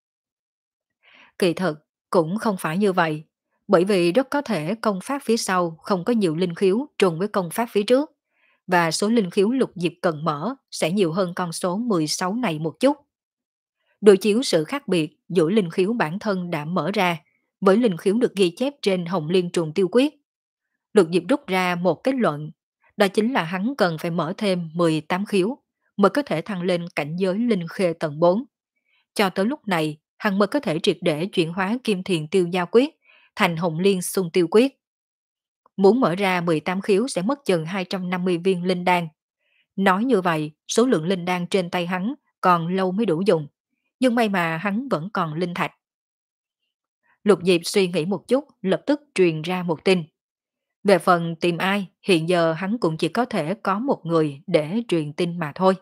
Kỳ thực, cũng không phải như vậy, bởi vì rất có thể công pháp phía sau không có nhiều linh khiếu trùng với công pháp phía trước, và số linh khiếu Lục Diệp cần mở sẽ nhiều hơn con số mười sáu này một chút. Đối chiếu sự khác biệt giữa linh khiếu bản thân đã mở ra với linh khiếu được ghi chép trên Hồng Liên Trùng Tiêu Quyết, Lục Diệp rút ra một kết luận, đó chính là hắn cần phải mở thêm mười tám khiếu mới có thể thăng lên cảnh giới linh khê tầng bốn. Cho tới lúc này, hắn mới có thể triệt để chuyển hóa Kim Thiền Tiêu Giao Quyết thành Hồng Liên Xung Tiêu Quyết. Muốn mở ra mười tám khiếu sẽ mất chừng hai trăm năm mươi viên linh đan. Nói như vậy, số lượng linh đan trên tay hắn còn lâu mới đủ dùng, nhưng may mà hắn vẫn còn linh thạch. Lục Diệp suy nghĩ một chút, lập tức truyền ra một tin. Về phần tìm ai, hiện giờ hắn cũng chỉ có thể có một người để truyền tin mà thôi.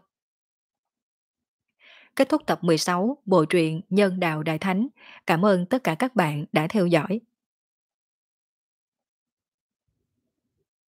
Kết thúc tập mười sáu bộ truyện Nhân Đạo Đại Thánh. Cảm ơn tất cả các bạn đã theo dõi.